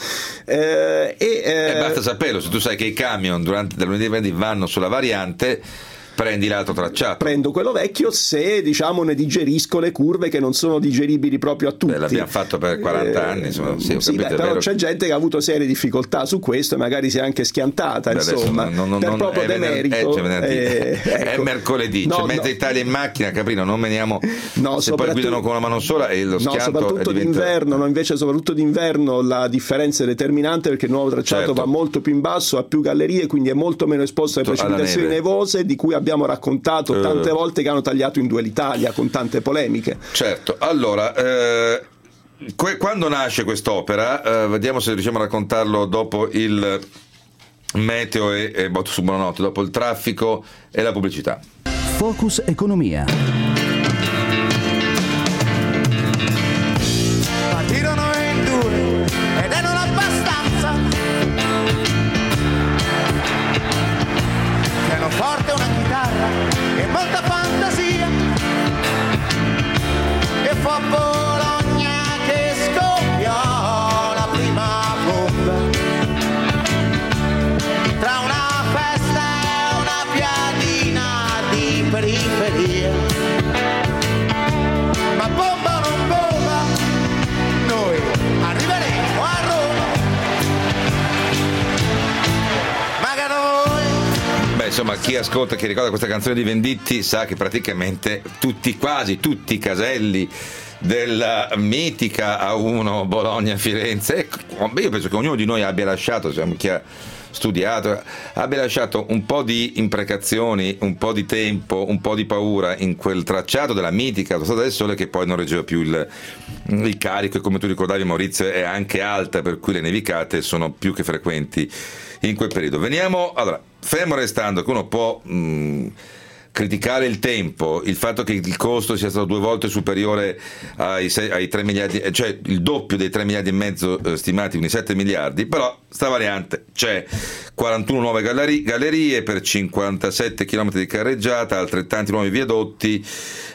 Basta saperlo, se tu sai che i camion durante da lunedì a venerdì vanno sulla variante, prendi l'altro tracciato. Prendo quello vecchio se ne digerisco le curve che non sono digeribili proprio a tutti. L'abbiamo fatto per 40 anni, insomma, però c'è gente che ha avuto serie difficoltà su questo e magari si è anche schiantata, insomma, per proprio demerito. È mercoledì, c'è mezza Italia in macchina, Caprino, non meniamo, se poi guidano con una mano sola e lo schianto soprattutto d'inverno, invece soprattutto d'inverno la differenza è determinante, perché il nuovo tracciato va molto più in basso, ha più gallerie, quindi è molto meno esposto alle precipitazioni nevose, di cui abbiamo raccontato tante volte, che hanno tagliato in due l'Italia con tante polemiche. Certo, allora quando nasce quest'opera, vediamo se riusciamo a raccontarlo dopo il meteo e botto su buonanotte, dopo il traffico e la pubblicità. Focus Economia. Partirono in due ed erano abbastanza, pianoforte, una chitarra e molta fantasia, e fu a Bologna che scoppiò la prima bomba, tra una festa e una piadina di periferia. Ma bomba o non bomba, noi arriveremo a Roma, magari voi. Beh, insomma, chi ascolta, chi ricorda questa canzone di Venditti sa che praticamente quasi tutti i caselli della mitica A1 Bologna-Firenze, io penso che ognuno di noi abbia lasciato, chi ha studiato, abbia lasciato un po' di imprecazioni, un po' di tempo, un po' di paura in quel tracciato della mitica Autostrada del Sole, che poi non reggeva più il carico, e come tu ricordavi, Maurizio, è anche alta, per cui le nevicate sono più che frequenti in quel periodo. Allora, fermo restando che uno può criticare il tempo, il fatto che il costo sia stato 2 volte superiore ai 3 miliardi, cioè il doppio dei 3 miliardi e mezzo stimati, quindi 7 miliardi, però sta variante c'è: 41 nuove gallerie per 57 km di carreggiata, altrettanti nuovi viadotti,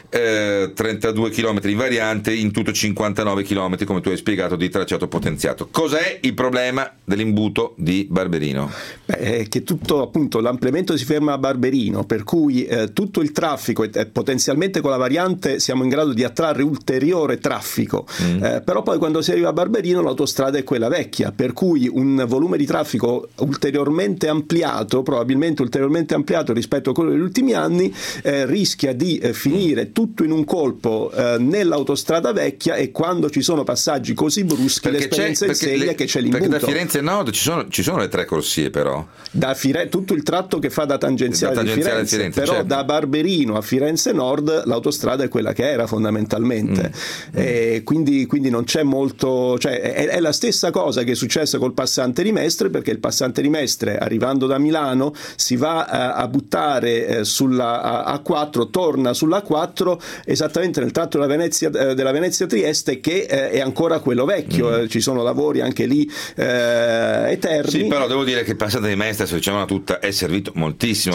32 km in variante, in tutto 59 km, come tu hai spiegato, di tracciato potenziato. Cos'è il problema dell'imbuto di Barberino? È che tutto, appunto, l'ampliamento si ferma a Barberino, per cui tutto il traffico, e potenzialmente con la variante siamo in grado di attrarre ulteriore traffico, però poi quando si arriva a Barberino l'autostrada è quella vecchia, per cui un volume di traffico ulteriormente ampliato, probabilmente ulteriormente ampliato rispetto a quello degli ultimi anni, rischia di finire tutto in un colpo nell'autostrada vecchia, e quando ci sono passaggi così bruschi l'esperienza insegna che c'è l'imbuto. Perché da Firenze Nord ci sono le 3 corsie, però tutto il tratto che fa da tangenziale di Firenze, però certo. Da Barberino a Firenze Nord l'autostrada è quella che era fondamentalmente, quindi non c'è molto, cioè è la stessa cosa che è successa col passante di Mestre, perché il passante di Mestre, arrivando da Milano, si va a buttare sulla A4, torna sulla A4 esattamente nel tratto della Venezia Trieste, che è ancora quello vecchio, ci sono lavori anche lì eterni. Sì, però devo dire che il passante di Mestre, se diciamo tutta, è servito moltissimo,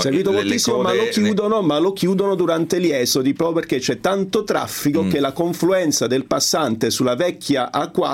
ma lo chiudono durante gli esodi, proprio perché c'è tanto traffico che la confluenza del passante sulla vecchia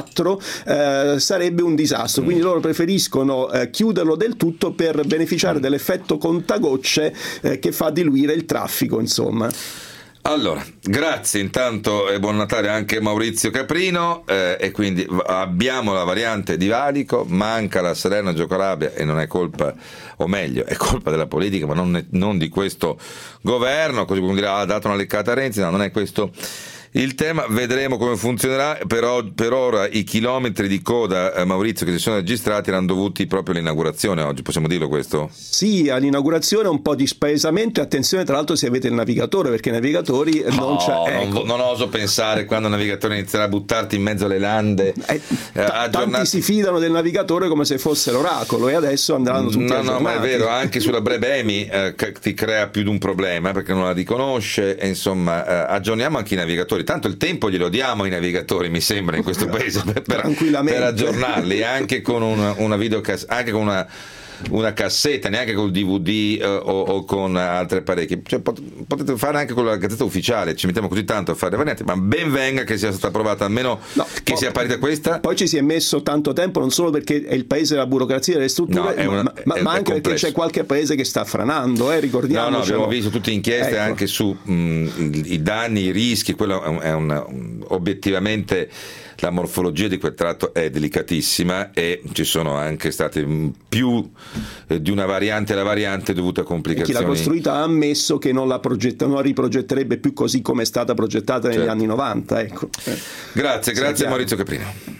A4 sarebbe un disastro, quindi loro preferiscono chiuderlo del tutto per beneficiare dell'effetto contagocce che fa diluire il traffico, insomma. Allora, grazie intanto e buon Natale anche a Maurizio Caprino, e quindi abbiamo la variante di Valico, manca la Salerno-Reggio Calabria, e non è colpa, o meglio è colpa della politica, ma non di questo governo, così come dirà ha dato una leccata a Renzi, no, non è questo il tema, vedremo come funzionerà. Però per ora i chilometri di coda, Maurizio, che si sono registrati erano dovuti proprio all'inaugurazione oggi, possiamo dirlo questo? Sì, all'inaugurazione un po' di spaesamento, e attenzione tra l'altro se avete il navigatore, perché i navigatori non c'è. Non oso pensare quando il navigatore inizierà a buttarti in mezzo alle lande. Tanti si fidano del navigatore come se fosse l'oracolo, e adesso andranno tutti aggiornati. No, ma è vero, anche sulla Brebemi ti crea più di un problema, perché non la riconosce, e insomma aggiorniamo anche i navigatori. Tanto il tempo glielo diamo ai navigatori, mi sembra, in questo paese per aggiornarli, anche con una videocast, anche con una cassetta, neanche col DVD o con altri apparecchi, cioè, potete fare anche con la Gazzetta Ufficiale, ci mettiamo così tanto a fare le varianti, ma ben venga che sia stata approvata, almeno che sia parita questa. Poi ci si è messo tanto tempo non solo perché è il paese della burocrazia e delle strutture, ma anche perché c'è qualche paese che sta franando, ricordiamo. No, abbiamo visto tutte inchieste anche su i danni, i rischi, quello è obiettivamente la morfologia di quel tratto è delicatissima e ci sono anche state più di una variante alla variante dovute a complicazioni. Chi l'ha costruita ha ammesso che non la riprogetterebbe più così come è stata progettata negli anni 90. Ecco. Grazie Maurizio Caprino.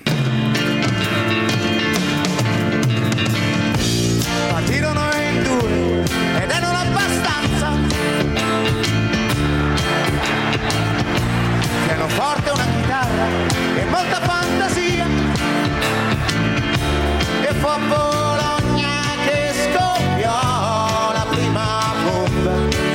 Partirono in due ed erano abbastanza, pianoforte, una chitarra e molta fantasia, e fu a Bologna che scoppiò la prima bomba,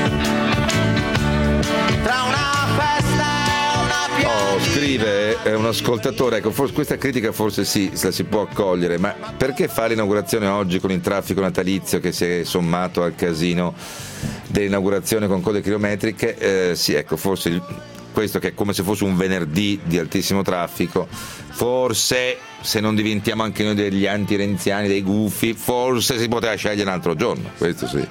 tra una festa e una pianina. Scrive un ascoltatore, ecco, questa critica forse sì, la si può accogliere, ma perché fare l'inaugurazione oggi con il traffico natalizio che si è sommato al casino dell'inaugurazione con code chilometriche? Sì, ecco, forse questo che è come se fosse un venerdì di altissimo traffico, forse se non diventiamo anche noi degli anti-renziani, dei gufi, forse si poteva scegliere un altro giorno, questo sì.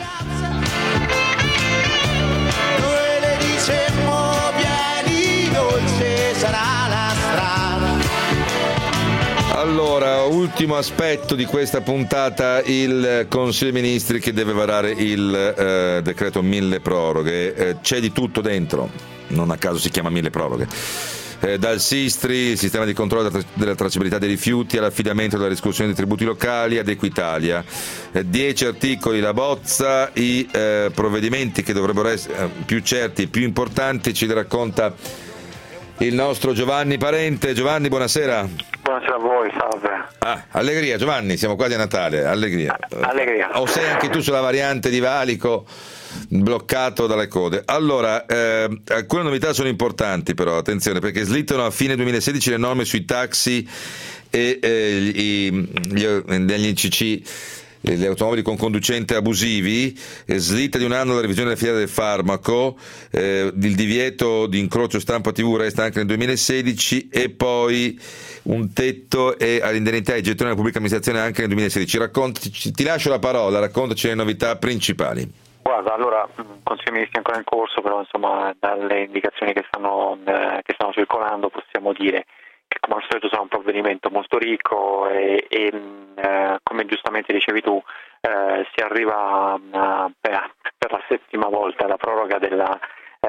Noi le dicemmo vieni, dolce sarà la strada. Allora, ultimo aspetto di questa puntata, il Consiglio dei Ministri che deve varare il decreto mille proroghe, c'è di tutto dentro, non a caso si chiama mille proroghe. Dal SISTRI, il sistema di controllo della tracciabilità dei rifiuti, all'affidamento della riscossione dei tributi locali, ad Equitalia. 10 articoli la bozza, i provvedimenti che dovrebbero essere più certi, più importanti, ci racconta il nostro Giovanni Parente. Giovanni, buonasera. Buonasera a voi, salve. Allegria Giovanni, siamo quasi a Natale, allegria. Allegria. O sei anche tu sulla variante di Valico, bloccato dalle code? Allora, alcune novità sono importanti però, attenzione, perché slittano a fine 2016 le norme sui taxi e degli ICC, le automobili con conducente abusivi, slitta di un anno la revisione della filiera del farmaco, il divieto di incrocio stampa TV resta anche nel 2016 e poi un tetto all'indennità e gestione della pubblica amministrazione anche nel 2016. Ti lascio la parola, raccontaci le novità principali. Guarda, allora, Consiglio dei Ministri ancora in corso, però insomma dalle indicazioni che stanno circolando possiamo dire che come al solito sarà un provvedimento molto ricco e come giustamente dicevi tu si arriva per la settima volta alla proroga della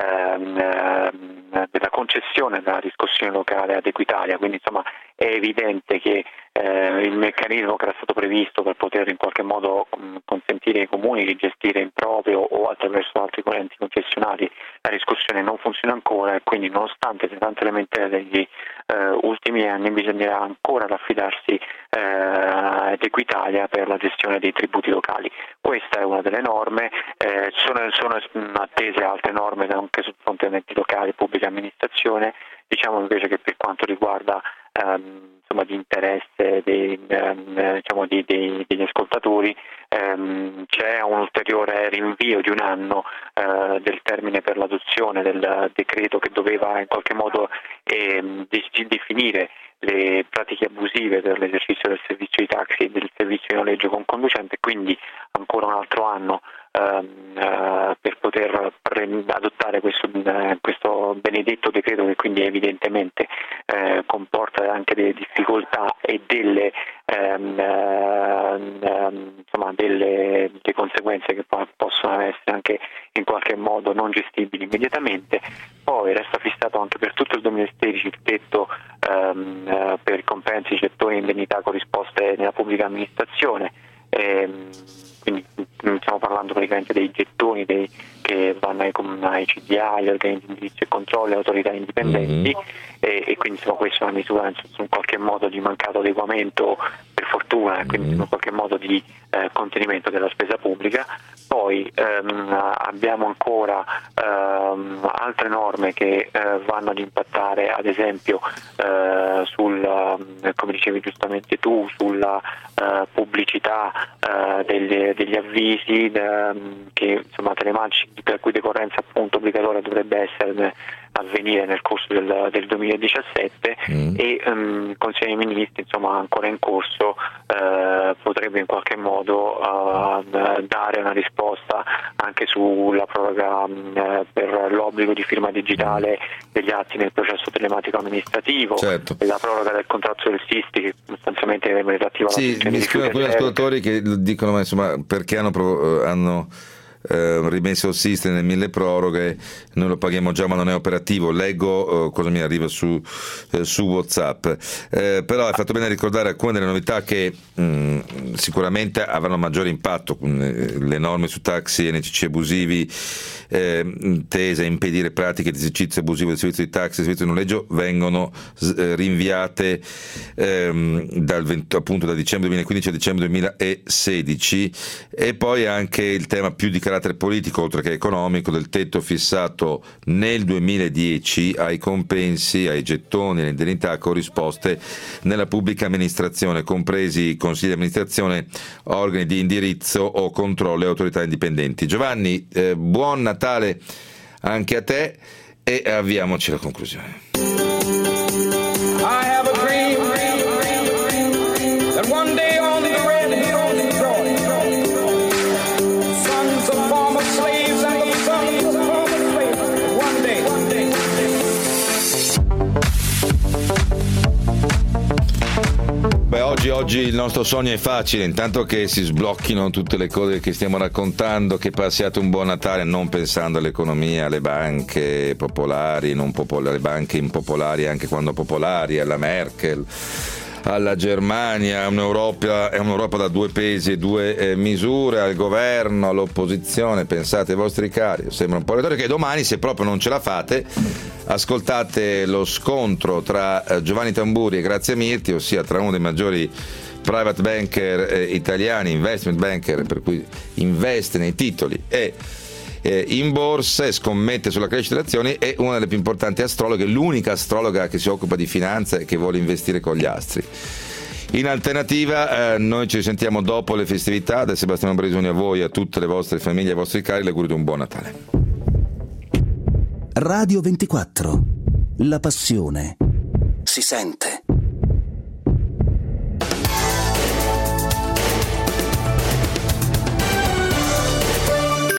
concessione della riscossione locale ad Equitalia, quindi insomma è evidente che il meccanismo che era stato previsto per poter in qualche modo consentire ai comuni di gestire in proprio o attraverso altri enti concessionali la riscossione non funziona ancora, e quindi nonostante le tante lamentele degli ultimi anni bisognerà ancora affidarsi ad Equitalia per la gestione dei tributi locali. Questa è una delle norme, sono attese altre norme anche sul fronte degli enti locali e pubblica amministrazione. Diciamo invece che per quanto riguarda di interesse degli ascoltatori c'è un ulteriore rinvio di un anno del termine per l'adozione del decreto che doveva in qualche modo definire le pratiche abusive per l'esercizio del servizio di taxi e del servizio di noleggio con conducente, quindi ancora un altro anno per poter adottare questo benedetto decreto, che quindi evidentemente comporta anche delle difficoltà e delle conseguenze che possono essere anche in qualche modo non gestibili immediatamente. Poi resta fissato anche per tutto il 2016 il tetto per compensi, gettoni e indennità corrisposte nella pubblica amministrazione, quindi stiamo parlando praticamente dei gettoni che vanno ai CDI, agli organi di indirizzo e controllo, alle autorità indipendenti, e quindi insomma questa è una misura in qualche modo di mancato adeguamento per fortuna fortuna, quindi in qualche modo di contenimento della spesa pubblica. Poi abbiamo ancora altre norme che vanno ad impattare, ad esempio come dicevi giustamente tu, sulla pubblicità degli avvisi che insomma telematici, per cui decorrenza appunto obbligatoria dovrebbe avvenire nel corso del 2017 e il Consiglio dei Ministri insomma ancora in corso potrebbe in qualche modo dare una risposta anche sulla proroga per l'obbligo di firma digitale degli atti nel processo telematico amministrativo, certo. La proroga del contratto del SISTI che sostanzialmente è relativa alla gestione mi di scrivono alcuni ascoltatori che dicono ma insomma perché hanno rimesso il SISTI nel mille proroghe, noi lo paghiamo già ma non è operativo. Leggo cosa mi arriva su WhatsApp, però hai fatto bene a ricordare alcune delle novità che sicuramente avranno maggiore impatto. Le norme su taxi NCC abusivi tese a impedire pratiche di esercizio abusivo del servizio di taxi e servizio di noleggio vengono rinviate appunto da dicembre 2015 a dicembre 2016, e poi anche il tema più di carattere politico oltre che economico del tetto fissato nel 2010 ai compensi, ai gettoni e alle indennità corrisposte nella pubblica amministrazione, compresi consigli di amministrazione, organi di indirizzo o controllo e autorità indipendenti. Giovanni, buon Natale anche a te e avviamoci alla conclusione. I have a dream that one day on the red hills of Georgia, sons of former slaves and the sons of former slaves, one day. Beh, oggi il nostro sogno è facile, intanto che si sblocchino tutte le cose che stiamo raccontando, che passiate un buon Natale non pensando all'economia, alle banche popolari, non popolari, alle banche impopolari anche quando popolari, alla Merkel, alla Germania, è un'Europa da due pesi e due misure, al governo, all'opposizione. Pensate ai vostri cari. Sembra un po' retorico, che domani, se proprio non ce la fate, ascoltate lo scontro tra Giovanni Tamburi e Grazia Mirti, ossia tra uno dei maggiori private banker italiani, investment banker, per cui investe nei titoli e in borsa e scommette sulla crescita delle azioni, e una delle più importanti astrologhe, l'unica astrologa che si occupa di finanza e che vuole investire con gli astri. In alternativa noi ci sentiamo dopo le festività. Da Sebastiano Bresoni a voi, a tutte le vostre famiglie, ai vostri cari, l'augurio di un buon Natale. Radio 24, la passione si sente.